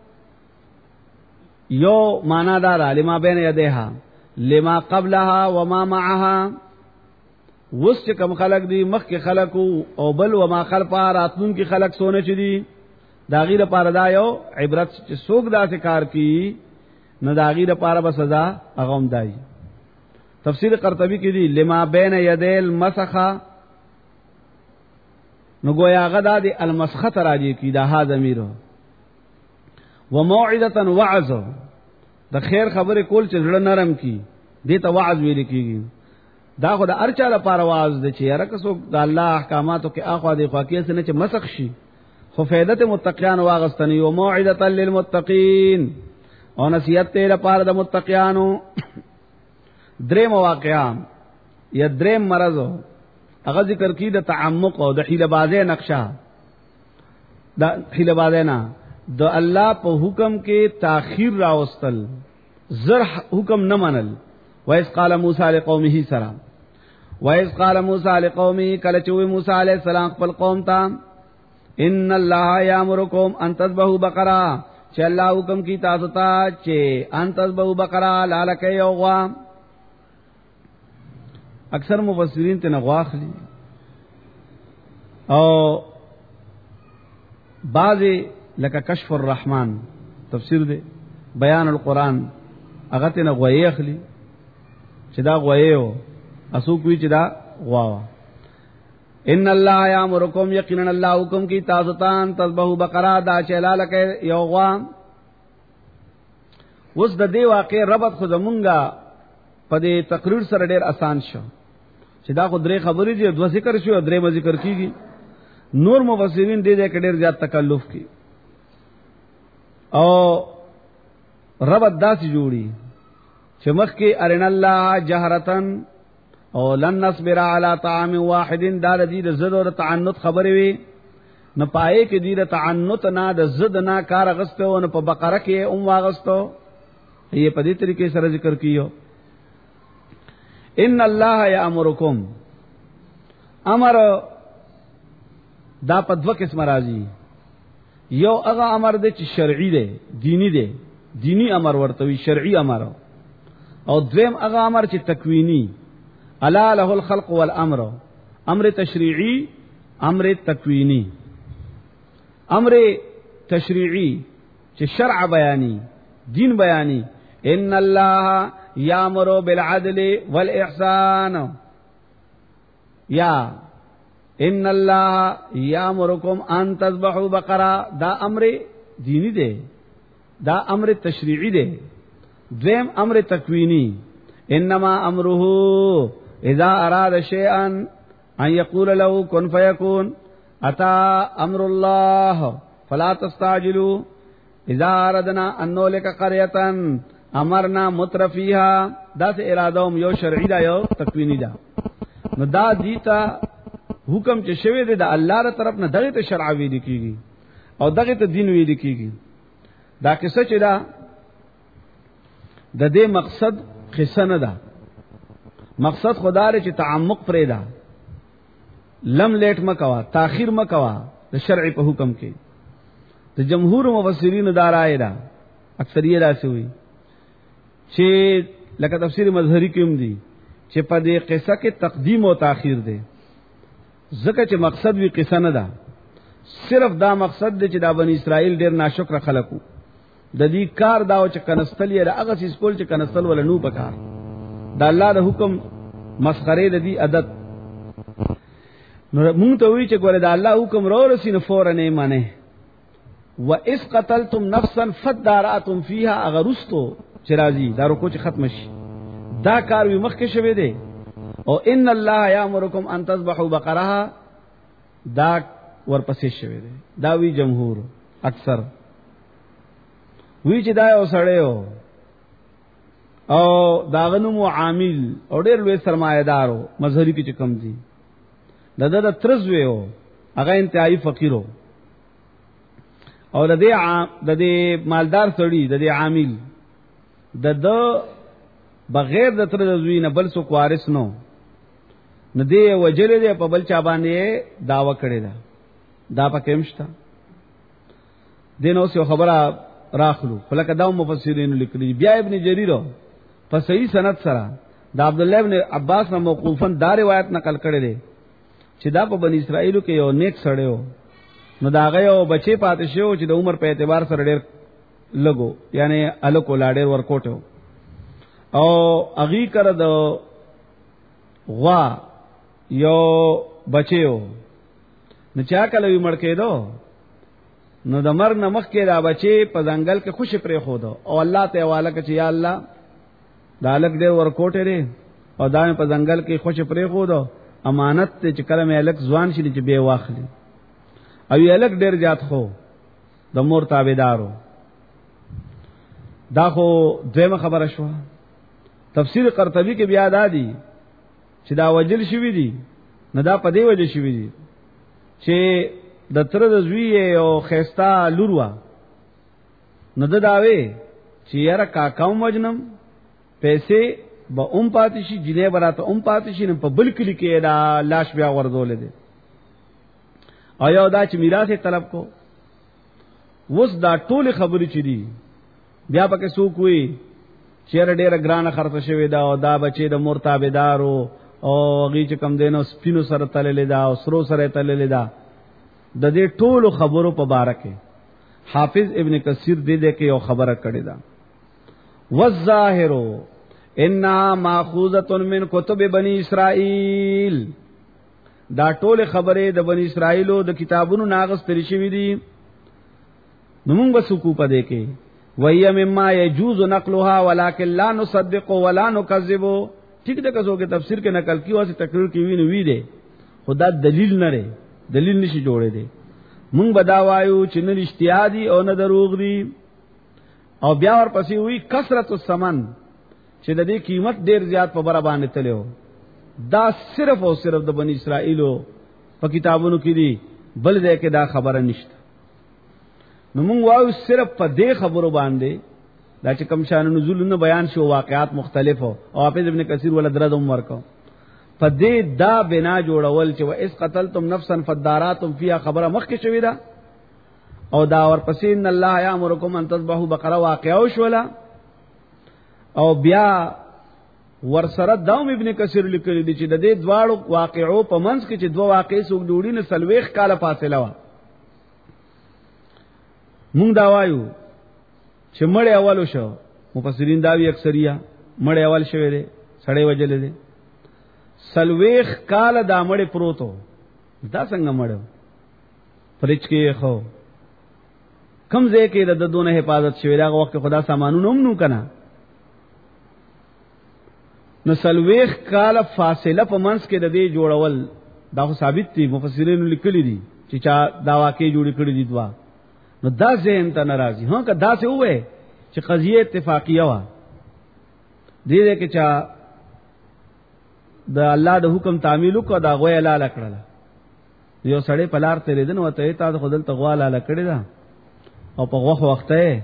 یو معنا دار لما بین یدیها لما قبلها وما معها. وس چې کوم خلق دی مخ کې خلق او بل وما خلفها راتلون کې خلق سونه چي دي دا غیر پاره دا یو عبرت چې څوک دا کار کی نه دا غیر پاره به سزا اغم دای. تفسیر قرطبی کې دی لما بین یدیل مسخه نو گویا غدا دی المسخت راجی کی دا ها ضمیر وموعظه وعظ د خیر خبره کول چې زړه نرم کی دې ته وعظ ویل کیږي. دا خو د ارچا لپاره واعظ دی چې یاره کسو د الله احکاماتو کې اخوا دی خوا کې سن چې مسخ شي خو فائدت متقیان واغستنی. او موعظه للمتقین، او نصیحت ته لپاره د متقیانو. درې مواقعام یا درې مرض هغه ذکر کی د تعمق او د حیله بازه نقشه. د حیله بازه نه د الله په حکم کې تاخير راوستل، زر حکم نه منل. وایس قال موسی لقومه سلام وَإِذْ قَالَ مُوسَى لِقَوْمِهِ کله چې موسی علیہ السلام خپل قوم ته ان الله یامرکم ان تذبحوا بقره چې الله حکم کی تاسو ته چې ان تذبحوا بقره لالکه یو غوا. اکثر مفسرین ته نغواخلی او بعضی لکه کشف الرحمن تفسیر دی بیان القرآن هغه ته نغوی اخلي چې دا غویو اسو کوي چې دا غوا. ان الله یامرکم یقینا الله حکم کی تاسو ته تذبحوا بقره دا چې لالکه یو غوا. اوس د دې واقع ربط خو زمونږه په دې تقریر سره ډېر آسان شو چې دا خو درې خبرې دي دوه ذکر شو درې ذکر کیږي. نور مفسرین دې کې ډېر زیات تکلف کی او ربط داسې جوړي چې مخکې ارن الله جهرتن او لن نصبر على طعام واحد دا دې د زد او تعنت خبرې وي نه پائے کې دې د تعنت نه د زد نه کار غستو نه په بقره کې واغستو. یہ په دې طریقې سره ذکر کیو ان الله یامرکم امر دا په دوه قسم راځي. یو هغه امر دی چې شرعي دی دینی دی دینی امر ورته وی شرعي امر او دویم هغه امر چې تکوینی الا له الخلق والامر امر تشریعی امر تکوینی. امر تشریعی چې شرع بیانی دین بیانی ان الله یامر بالعدل والاحسان یا ان الله یامرکم ان تذبحوا بقره دا امر دینی دی دا امر تشریعی دی. دویم امر تکوینی انما امره اذا اراد شيئا ان يقول له كن فيكون اتى امر الله فلا تستعجلوا اذا اردنا ان نهلك قريه امرنا مترفيها دا سه ارادوم یو شرعی دا یو تکوینی دا. نو دا دیتا حکم چې شوی دی د الله تر طرف نه دغه ته شرع ویل کیږي او دغه ته دین ویل کیږي. دا کیسه چې دا د دې مقصد قصه نه ده مقصد خدای چې تعمق پرې ده لم لیټ مکوا تاخير مکوا د شرع په حکم کې. د جمهور مفسرین دا رائے ده اکثریت راځي وي چې لکه تفسیر مظهری کې هم دي چې په دې قصه کې تقدیم او تاخير ده ځکه چې مقصد وی قصه نه ده صرف دا مقصد دی چې دا بنی اسرائیل ډېر ناشکر خلکو د دې کار دا چې کنستل یې هغه سیس کول چې کنستل ول نو پکار دا الله د حکم مسخره د دې عادت نو مونږ ته وی چې ګوره دا الله حکم رو رسین فورا نه مانه و اس قتلتم نفسا فداراتم فيها اغرستو چرازی دا رکو چې ختم شي دا کار وی مخ کې شوه دی او ان الله یامرکم ان تذبحوا بقره دا ورپسې شوه دی. دا وی جمهور اکثر وی چې دا یو سړیو او داغنو معامل او ډېر لوی سرمایدارو مظهری کې کم دي د ترزویو هغه انتهایی فقیرو او د دې مالدار سړی د دې عامل د بغیر د تر زوی نه بل څوک وارث نو نه دی وجل دی په بل چا باندې داوا کړی دا پکې مشته دینو څه خبره راخلو فلکه دا مفسرین لیکلي. بیا ابن جریر په صحیح سند سره دا عبد الله ابن عباس نه موقوفن دا روایت نقل کړی دی چې دا په بنی اسرائیل کې یو نیک سړیو نو دا غيو بچي پاتې شو چې د عمر په اعتبار سره ډېر لګو یعنی الکو لاډر ورکوټو او اغي کړ د غوا یو بچیو نو چا کله وی مړ کېدو نو د مرګ نمخ کې دا بچي په ځنګل کې خوش پرې خو دو او الله ته حواله کړ چې یا الله دا الک دې ورکوټه لري او دا په ځنګل کې خوش پرې خو دو امانت ته چې کله مې الک ځوان شي چې به واخلي او یې الک ډېر زیات خو د مور تابعدارو. دا خو دیمه خبره شو. تفسیر قرطبی کې بیا دادی چې دا وجل شوی دی نه دا په دی وجه شوی دی چې د تر د زوی او خيستا لوروا نو د داوي چې یاره کاکاو مجنم پیسې با پاتې شي، جنې براته پاتې شي، نو په بل کلی کې دا لاش بیا ورزول دي. او یو دا چې میراث طلب کو، وس دا ټول خبرې چي دي بیا پکې څوک وي چیر ډېر ګرانه خرڅ شوی دا، او دا بچي د مور تابعدارو او غي چې کم دینو سپینو سره تللې دا او سرو سره تللې دا. د دې ټولو خبرو په باره کې حافظ ابن کثیر دې کې یو خبره کړې ده، والظاهر انها ماخوذه من کتب بنی اسرائیل. دا ټول خبره د بنی اسرائیلو د کتابونو ناغس تری شوی دي. نو موږ وسکو پدې کې وَيَ مِمَّا يَجُوزُ نَقْلُهَا وَلَكِنْ لَا نُصَدِّقُ وَلَا نُكَذِّبُ. ٹھیک ده کزو کې تفسیر کې نقل کیو واسه تقریر کې ویني وی دي، خدا دلیل نه لري، دلیل نشي جوړې دي. مونږ بداوایو چې نه اجتهادي او نه دروغ دي. او بیا ورپسې وی کثرت الثمن چې د دې قیمت ډیر زیات په بره باندې تلو. دا صرف او صرف د بنی اسرائیلو په کتابونو کې دي، بل ځای کې دا خبره نشته. نو مونږ وایو صرف په دې خبرو باندې دا چې کوم شان نزول بیان شو، واقعات مختلف او حافظ ابن کثیر ول درد ورکو په دې دا بنا جوړول چې واذ قتلتم نفسا فداراتم فيها خبره مخکې شوې ده، او دا ورپسې ان الله یامرکم ان تذبحوا بقره واقعو شولا. او بیا ورسره داوم ابن کثیر لیکلی دي چې د دې دواړو واقعو په منځ کې چې دوه واقعې څوک جوړی نه سلويخ کاله فاصله و. مونږ دا وایو چې مړ اولو شو، مفسرین دا وی اکثریه مړ اول شوی دی، سړی وجل دی. سلويخ کاله دا مړ پروتو، دا څنګه مړ فرج کې خو کم ځای کې د دونه حفاظت شوی دا وخت خدا سامانونو هم نو کنه. نو سلويخ کاله فاصله په منځ کې د دې جوړول دا خو ثابت دي، مفسرین لیکلي دي چې چا دا واقع جوړ کړی دي دوا. نو دا ذهن ته ناراضي ها که دا څه وې چې قضیه اتفاقیه وا دې کې چا د الله د حکم تعمیل کو دا غوې لاله کړل. یو سړی پلار ته لیدن وته ته خدل تغوا لاله کړی دا او په غوخ وخته،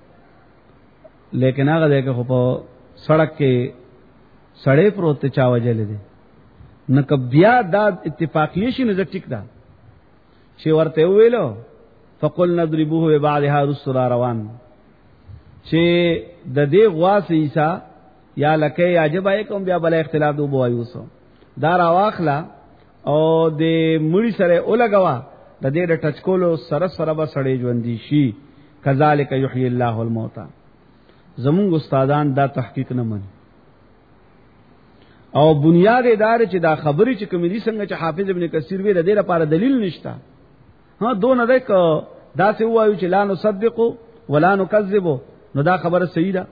لیکن هغه دغه په سړک کې سړی پروت چا وجل دي. نو کبیا دا اتفاقیه شي نه ټیک ده چې ورته ویلو فقل نضربوه ببعضها رسل روان چې د دې غواس عیسی یا لکه عجب کوم بیا بل اختلاف دو بوایو سو دا راواخلا او د مړی سره اولګوا د دې د ټچکولو سره سره به سړی ژوندۍ شي. کذالک یحیی الله الموتى. زمونږ استادان دا تحقیق نه مني او بنیاد ادارې چې دا خبرې چې کوم دي څنګه چې حافظ ابن کثیر وی د دې لپاره دلیل نشته. ها دون ده ک دا څه وایو چې لا نصدق ولا نكذب، نو دا خبره صحیح ده.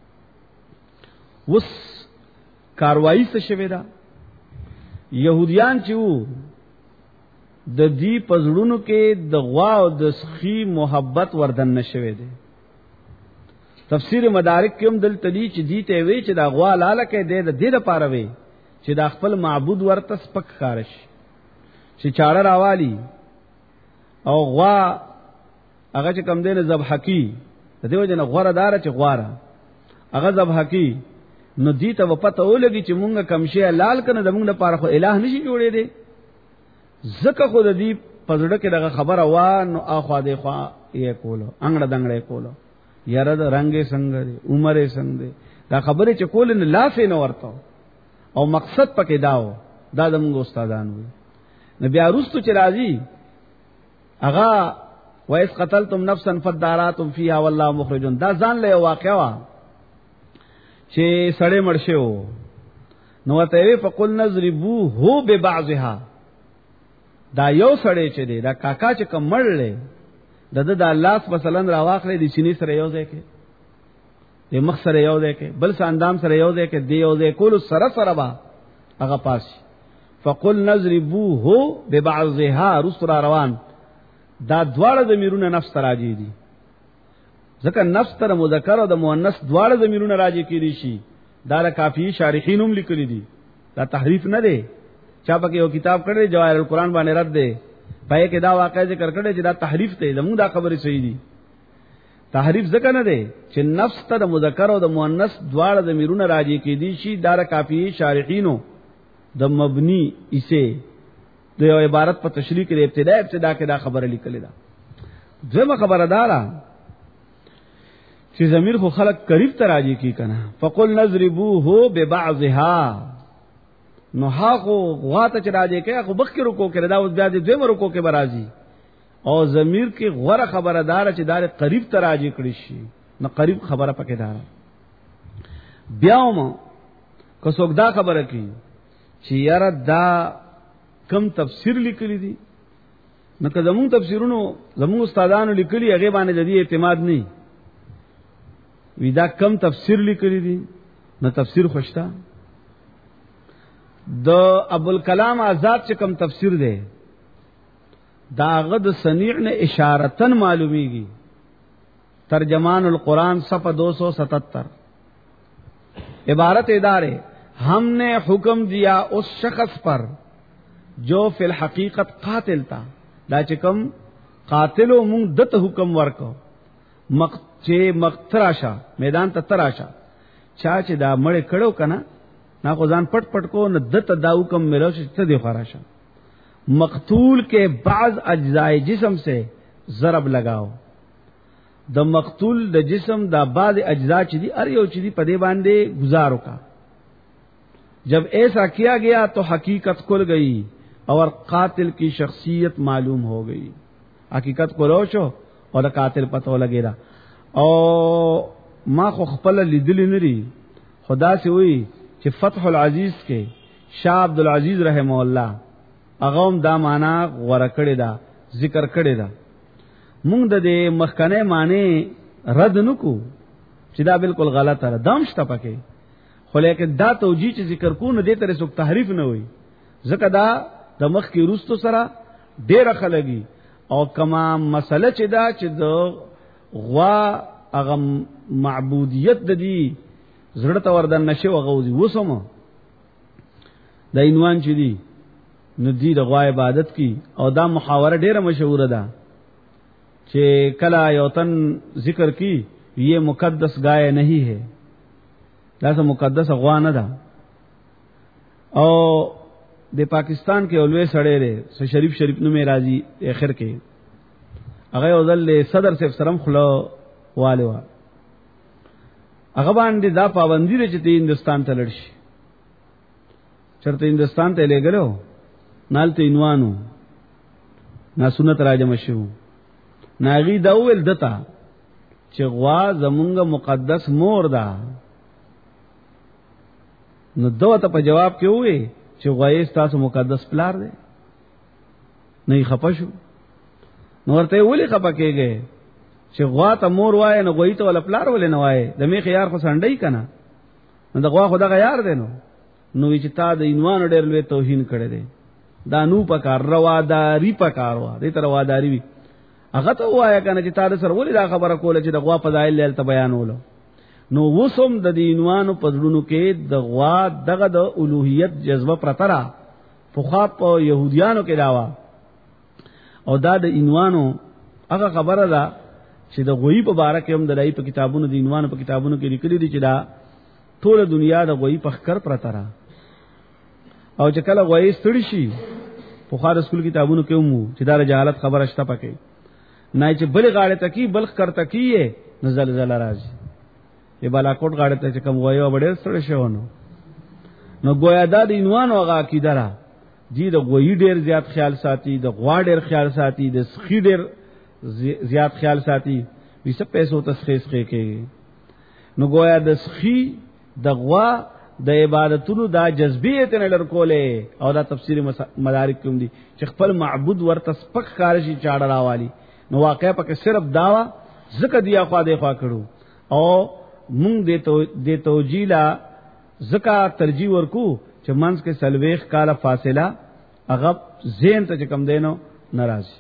وس کاروایی څه شوی ده؟ يهوديان چې وو د دې پزړونو کې د غوا او د سخی محبت وردن نشوي دي. تفسیر مدارک کې هم دلته دي چې دې ته وی چې دا غوا لاله کې د دې لپاره وی چې دا خپل معبود ورته سپک خارش چې چاړه راوالي او غوا هغه چې کم دینه ذبح کی د دې وجه نه غوړه دار چې غواره هغه ذبح کی. نو دې ته پته ولګي چې مونږه کم شي لال کنه د مونږ لپاره خو الٰه نشي جوړې دي. زکه خو د دې پزړه کې دغه خبره وا نو اخوا دې خوا یې کولو انګړه دنګړې کولو یاره د رنگې څنګه دي عمرې څنګه دي دا خبره چې کول نه لافې نه ورته او مقصد پکې داو دا د مونږ استادان وي. نبي ارستو چې راځي اغا وایس قتلتم نفسا فداراتم فيها والله مخرجون، دا ځان له واقعا وا چې سړی مرشو نو ته وی فقل نضربوه هو ببعضها. دا یو سړی چې دی دا کاکا چې کوم مړلې د الله مثلا راواخلې د سینې سره یو ځای کې د مخ سره یو ځای کې بل ساندام سره یو ځای کې دی یو ځای کول سره سره با هغه پاس. فقل نضربوه ببعضها رسل روان. دا دواړه ضمیرونه نفس ته راځي دي، ځکه نفس تر مذکر او د مؤنث دواړه ضمیرونه راځي کېدي شي. دا د کافی شارحین هم لیکلي دي، دا تحریف نه دی. چا پکې یو کتاب کړی جواهر القرآن باندې رد دی، پای کې دا واقع ذکر کړی چې دا تحریف دی، زموږ دا خبره صحیح دي. تحریف ځکه نه دی چې نفس ته د مذکر او د مؤنث دواړه ضمیرونه راځي کې دي شي دار کافی شارحینو د مبنی اسه د یو عبارت په تشریح کې ابتدا کې دا خبره لیکلې ده. ځمه خبردارا چې ضمیر خو خلق قریب ته راځي کی کنه فقل نضربوه ببعضها نو هغه غواته چې راځي کې هغه بخ کې رکو کې دا اوس بیا دې دویم رکو کې برازي او ضمیر کې غوړه خبردار چې دار قریب ته راځي کړی شي نو قریب خبره پکې دار بیا مو کو څوک دا خبره کوي چې یاره دا کم تفسیر لیکلی دي نو که زمون تفسیرونو زمون استادانو لیکلی هغه باندې د دې اعتماد نه وی دا کم تفسیر لیکلی دي نو تفسیر خوشتا د ابوالکلام آزاد چې کم تفسیر دی دا غد صنیع نے اشارتن معلومیږي ترجمان القرآن صفحہ 277 عبارت ادارے ہم نے حکم دیا اس شخص پر جو فی الحقیقت قاتل تھا دا چکم قاتلو مونږ دته حکم ورکو مقتراشا میدان ته تراشا چا چې دا مړ کړو کنه نا خو ځان پټ پټ کو نه دته دا حکم ملو چې ته دی خراشا مقتول کے بعض اجزاء جسم سے ضرب لگاؤ د مقتول د جسم دا بعض اجزاء چی دی ار یو چی دی پدے باندې گزارو کا جب ایسا کیا گیا تو حقیقت کھل گئی اور قاتل کی شخصیت معلوم ہو گئی حقیقت کو روشو اور قاتل پتہ لگے را او ما خو خپل لیدل نری خدا سے ہوئی چې فتح العزیز کې شاه عبد العزیز رحم الله اغم دا معنا غوړه کړی دا ذکر کړی دا مونږ د دې مخکنه معنی رد نکو چې دا بالکل غلطه ده دم شته پکې خو لیکن دا توجیه چې ذکر کو نه دې ترې څوک تحریف نه وي ځکه دا د مخ کې روستو سره ډېر خلګي او کما مسله چې دا چې د غوا اغم معبودیت د دې زړه ته وردن نشي وغوځي وسمه د عنوان چې دی نو دی د غوا عبادت کی او دا محاوره ډیره مشهوره ده چې کلا یو تن ذکر کی یہ مقدس گائے نہیں ہے دا سه مقدس غوا نه ده او د پاکستان کې اولوی سړی دی شریف نو می راضی اخر کې هغه ودل صدر صاحب سرم خلو والو هغه باندې دا پابندی لري چې هندستان ته لړ شي چرته هندستان ته لګلو نالته عنوانو نا سنت راجم شو ناغي دا ول دتا چې غوا زمونږ مقدس مور ده نو دوته په جواب کې وې چې غوایې تاسو مقدس پلار دی نه خپشو نو ورته ولي خپکهږي چې غوا ته مور وای نه غوي ته ول پلار ول نه وای د می خيار خو سنډي کنه نو د غوا خدا غیار دی نو چې تا د عنوان ډېر لوی توهین کړی دی دا نو پکار رواداری پکار وا دې تر رواداری وی هغه ته وایا کنه چې تاسو سره ولې دا خبره کوله چې د غوا فضایل له بیانولو نو وسوم د دینوانو پدړونو کې د غوا دغه د اولوہیت جذبه پرترا فخا په يهوديانو کې داوا او دا د عنوانو هغه خبره ده چې د غوی په باره کې هم د لای په کتابونو د عنوانو په کتابونو کې لیکلي دي چې دا ټول دنیا د غوی په خکر پرترا او چې کله غوی ستړي شي په خار سکول کتابونو کې هم چې دا جهالت خبره شته پکې نه چې بل غاړه تکي بلخ کر تکي نزل زل راځي ای بالا کوټ غاړه ته چې کوم غوی و ډېر ستړي شونه نو گویا دا د عنوانو هغه عقیده را دي د غوی ډېر زیات خیال ساتي د غوا ډېر خیال ساتي د سخی ډېر زیات خیال ساتي وسه پیسو تسخیص کوي نو گویا د سخی د غوا د عبادتونو دا جذبیت نه لرکوله او دا تفسیر مدارک کوم دي چې خپل معبود ورته سپک خارشي چاړه راوالي نو واقع پکې صرف داوا زکه دی خوا دی خوا کړو او مونږ د توجیلا زکه ترجیح ورکو چې منځ کې سلويخ کاله فاصله هغه زین ته کم دینو ناراضي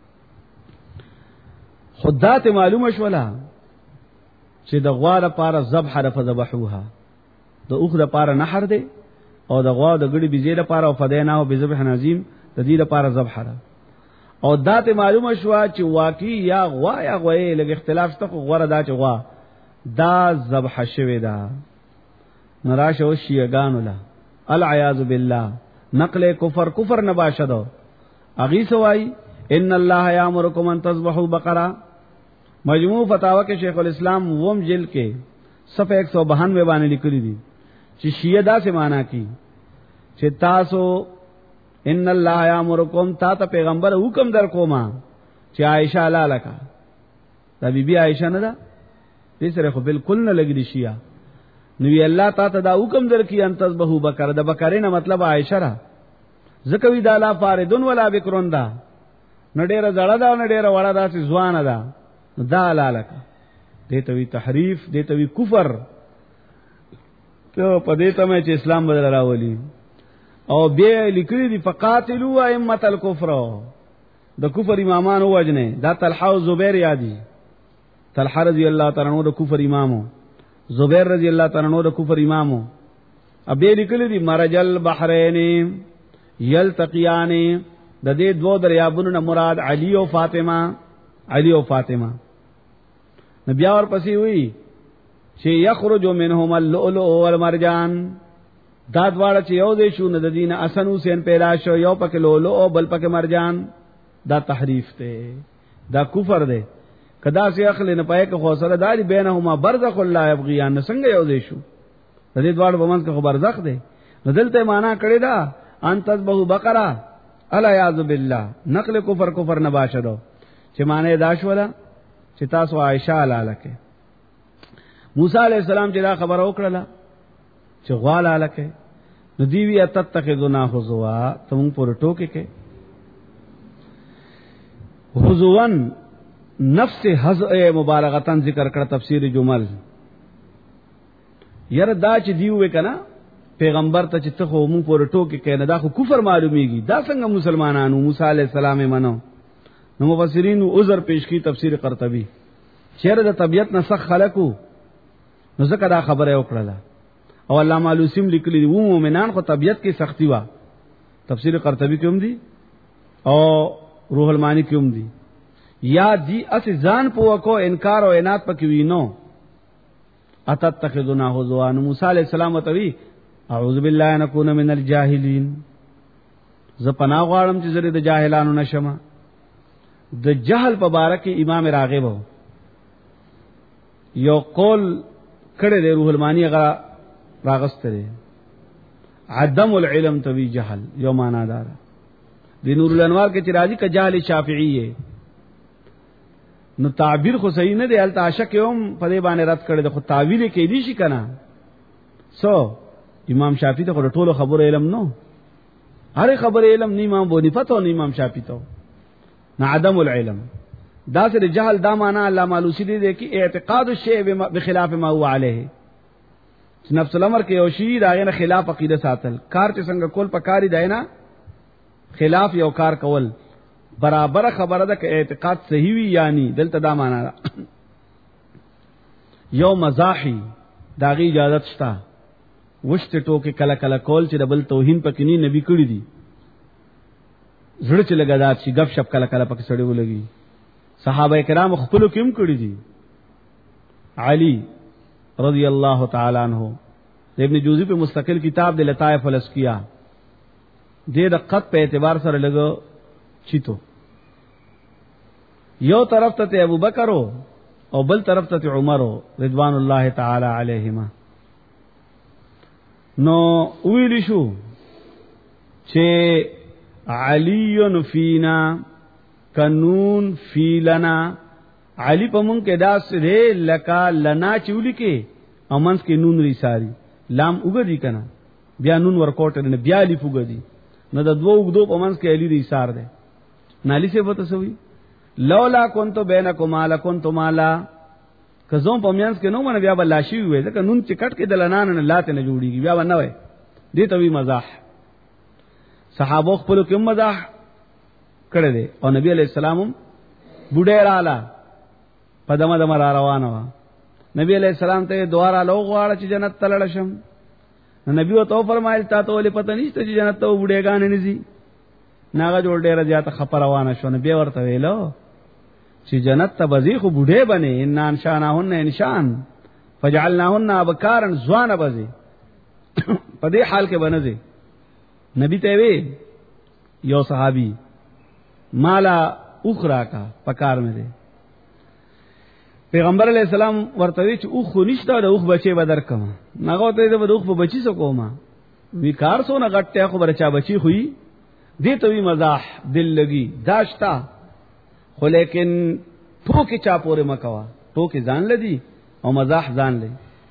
خدای ته معلومه شولا چې د غوا لپاره ذبح فذبحوها د اوخ لپاره نحر دی او د غوا د ګړي بيزي لپاره او فدینا او بذبح نظیم د دې لپاره ذبح را او داته معلومه شو چې واقعي یا غوا یا غوې لګ اختلاف شته خو غوړه دا چې غوا دا ذبح شوی دا نراشه او شیعاګانو لا العیاذ بالله نقل کفر نباشدو اغي سوای ان الله یامرکم ان تذبحوا بقره مجموع فتاوا کې شیخ الاسلام وم جلد کې صفحه 192 باندې لیکلي دي چې شیعه دا څه معنا کی چې تاسو ان الله یامرکم تا ته پیغمبر حکم در کوما چې عائشہ لالکا دا بیبي عائشہ نه ده دې سره خو بالکل نه لګی شیعه نو الله تا ته دا حکم در کی ان تذبحوا بقره د بقره نه مطلب عائشہ را زکوی دا لا فاردون ولا بکرون دا نډیره زړه دا نډیره وړه دا چې ځوان ده دا لالک دته وی تحریف دته وی کفر ته پدې ته مې چې اسلام بدل راولي او به لیکلي دي فقاتلوا ائمه الكفر د کفر امامانو وجنه دا طلحه او زبیر یادي طلحه رضی الله تعالی عنہ د کفر امامو زبیر رضی الله تعالی عنہ د کفر امامو ابه لیکلي دي مرجل بحرین یلتقیان د دې دوه دریابونو نه مراد علی او فاطمه نبی اور پسې وی چې یخرج منهم اللؤلؤ والمرجان دا دواړه چې یو دې شو نه د دین حسن حسین پیدا شو یو پکې لؤلؤ او بل پکې مرجان دا تحریف ته دا کفر دی کدا سي اخل نه پای کې خوسره داري بینهما برزخ لا يبغيان څنګه یو دې شو د دې دواړو په منځ کې برزخ دی بدلته معنا کړی دا ان تذبحوا بقره الا یاذ بالله نقل کفر نباشدو چې معنی دا شولا چې تاسو عائشہ لالکه موسی علیہ السلام چې دا خبر وکړه چې غوال لالکه نو دیوی اتتخذنا حزوا تم پر ټوکې کې حزوان نفس حزء مبالغتن ذکر کړ تفسیر جمل یره دا چې دیو وکنا پیغمبر ته چې ته خو مون پر ټوکې کې نه دا خو کفر معلومیږي دا څنګه مسلمانانو موسی علیہ السلام منو نو مفسرین عذر پیش کی تفسیر قرطبی چیرې د طبیعت نه سخت خلقو نو ځکه دا خبره وکړه او علامه علوسیم لیکلی دی وو مومنان خو طبیعت کې سختی وا تفسیر قرطبی کې هم دی او روح المانی کې هم دی یا دی اس ځان په وکو انکار او عنایت پکې وینو اتتخذنا حزوا موسی علیہ السلام وتوی اعوذ بالله ان اكون من الجاهلین ز پناه غواړم چې زری د جاهلانو نشم د جهل په باره کې امام راغب یو قول کړه د روح المانی غره راغستره عدم العلم توی جهل یو معنا دار د نور الانوار کې چې راځي ک جهل شافعیه نو تعبیر خو صحیح نه دی الته عاشق یوم په دې باندې رد کړي د خو تعویل کې دی شي کنه سو امام شافعی ته ټولو خبر علم نو هر خبر علم نه امام بونی فتو نه امام شافعی ته نه عدم العلم دا سره جهل دا معنا علامه علوسی دی کې اعتقاد الشیء بخلاف ما هو علیه نفس الامر کې یو شی داغه خلاف عقیده ساتل کار چې څنګه کول پکاري دی نه خلاف یو کار کول برابر خبره ده چې اعتقاد صحیح وي یعنی دلته دا معنا یو مزاحي داغه اجازه شته وشته ټوکې کله کله کول چې د بل توهین پکې نه نبی کړی دي زړه چې لګادات شي غب شپ کله کله پکې سړی ولګي صحابه کرام خپل کوم کړی دي علی رضی اللہ تعالی عنہ ابن جوزی په مستقل کتاب د لطائف الاسقیا دې د قط په اعتبار سره لګو چیتو یو طرف ته ابو بکر او بل طرف ته عمر رضوان الله تعالی علیهما نو ویل شو چې علی فینا قانون فی لنا علی په مونږ کې دا سره لکا لنا چولی کې امنس کې نون ری ساری لام وګدی کنه بیا نون ورکوټ نه بیا الف وګدی نو د دوه وګدو په منس کې علی ری سار ده نالی سے وته سوی لولا كنت بينكما لكنت مالا کزوم په میانس کې نو باندې بیا بل لاشي وي ځکه نون چې کټ کې دلنان نه لاته نه جوړیږي بیا باندې وای دې ته وی مزاح صحابه خپل کې مزاح کړه دي او نبی علیہ السلام بوډه رااله پدمه دمه را روانه وا نبی علیہ السلام ته دواره لو غواړه چې جنت تلل شم نبی او تو فرمایل تا ته ولې پته نشته چې جنت ته بوډه غانې نزي ناغه جوړ ډیره زیاته خپروانه شونه به ورته ویلو چې جنت ته بزی خو بوډه بني ان انشانهن انشان فجعلناهن ابکارا زوانه بزی په دې حال کې بنځي نبی ته وی یو صحابي مالا اخرا کا پکار مې دي پیغمبر علیہ السلام ورته وی چې اوخ نشته د اوخ بچي بدر کما ناغه ته د اوخ په بچي سو کوما وی کار سو نه غټه خو برچا بچي خوې دې ته وی مزاح دل لګي داشتا خو لیکن ټوکې چا پورې مکوا ټوکې ځان لدی او مزاح ځان لدی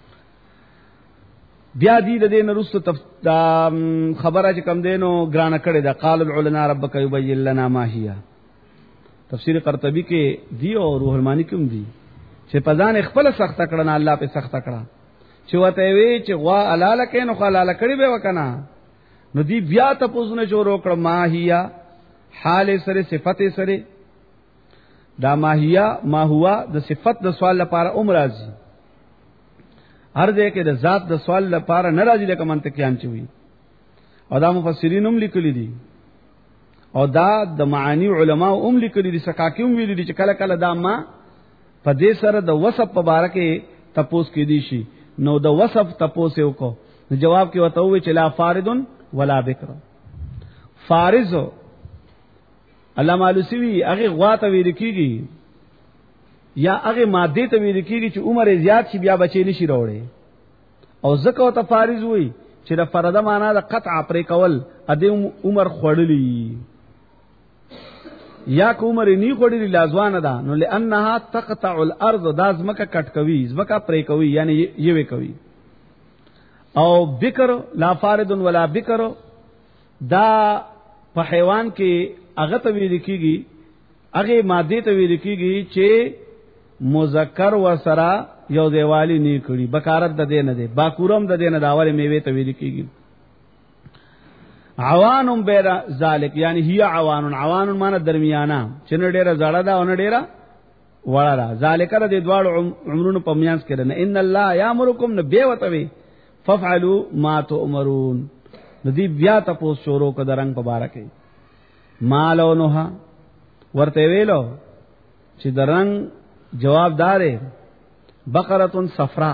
بیا دې د دې نرسته خبره چې کم دینو ګرانه کړي دا قال العلماء ربک یبین لنا ما هي تفسیر قرطبی کې دی او روح المانی کې هم دی چې پزان خپل سخت کړه نه الله په سخت کړه چې وته وی چې غوا الاله کې نو خلاله کړي به وکنا نو دی بیا ته پوزونه جوړ کړه ما هيا حال سره صفت سره دا ما هيا ما هوا د صفت د سوال لپاره راځي هر ځای کې د ذات د سوال لپاره ناراضي لکه منطقيان چوي او دا مفسرین هم لیکلي دي او دا د معانی علما هم لیکلي دي سکاکی هم ویلي دي چې کله کله دا ما په دې سره د وصف په باره کې تپوس کې دي شي نو د وصف تپوس یو کو جواب کې وته وی چې لا فاردن ولا بکر فارز علامه علوسی هغه غواته ویل کیږي یا هغه ماده ته ویل کیږي چې عمر زیات شي بیا بچی نشي راوړي او زکه ته فارز وي چې د فرده معنا د قطع پرې کول ادم عمر خړلې یا عمر نی خړلې لازوانه ده نو لانها تقطع الارض دا زمکه کټ کوي زمکه پرې کوي یعنی یوي کوي او بکر لا فاردن ولا بکر دا په حیوان کې هغه ته ویل کیږي هغه ماده ته ویل کیږي چې مذکر و سرا یو دیوالی نه کړي بکارت د دې نه دی باکورم د دې نه داوله میوه ته ویل کیږي عوانم بیر ذالک یعنی هي عوان معنی درمیانا چې نه ډیره زړه ده او نه ډیره وړه ده ذالک د دواړو عمرونو په میانس کې نه ان الله یامرکم نبی وتوی ففعلوا ما تؤمرون ندی بیا تاسو شروع کو درنګ په بارا کې مالونها ورته ویلو چې درنګ جوابدار بقره صفرا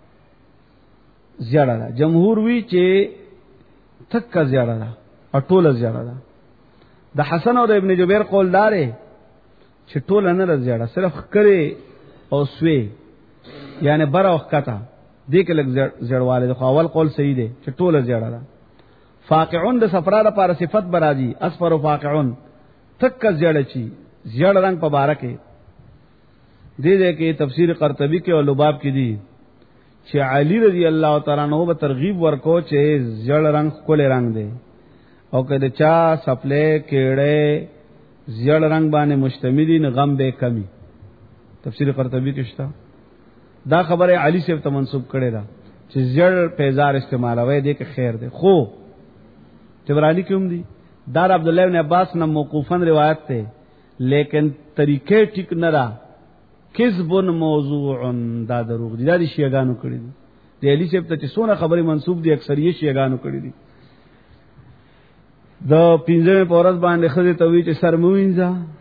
زیاده ده جمهور وی چې تک زیاده ده او ټوله زیاده ده د حسن او د ابن جبیر قول دار چې ټوله نه زیاده صرف کړي او سوي یعنی بر او کته دې کې لږ زړواله د اول قول صحیح دی چې ټوله زیاده ده فاقعون د صفرا لپاره صفت برازي اصفر فاقعون تک زیاده چی زیاده رنگ په بارکه دې کې تفسیر قرطبی کې او لباب کې دي چې علی رضی الله تعالی عنہ به ترغیب ورکو چې زیړ رنگ کول رنگ دی او کله چا سپلې کېړې زیړ رنگ باندې مشتملین غم به کمی تفسیر قرطبی کې شته دا خبره علی سے ته منسوب کړي دا چې زیړ پیزار استعمالوي دې کې خیر دی خو تبرانی کې هم دي دار عبد الله ابن عباس نه موقوفن روایت ته لیکن طریقې ټیک نه را کذب موضوع دا دروغ دي دا شیعاګانو کړی دي د علی صاحب ته چې څونه خبري منسوب دي اکثریت شیعاګانو کړی دي د 15 پورز باندې خزه توی چې سرموینځه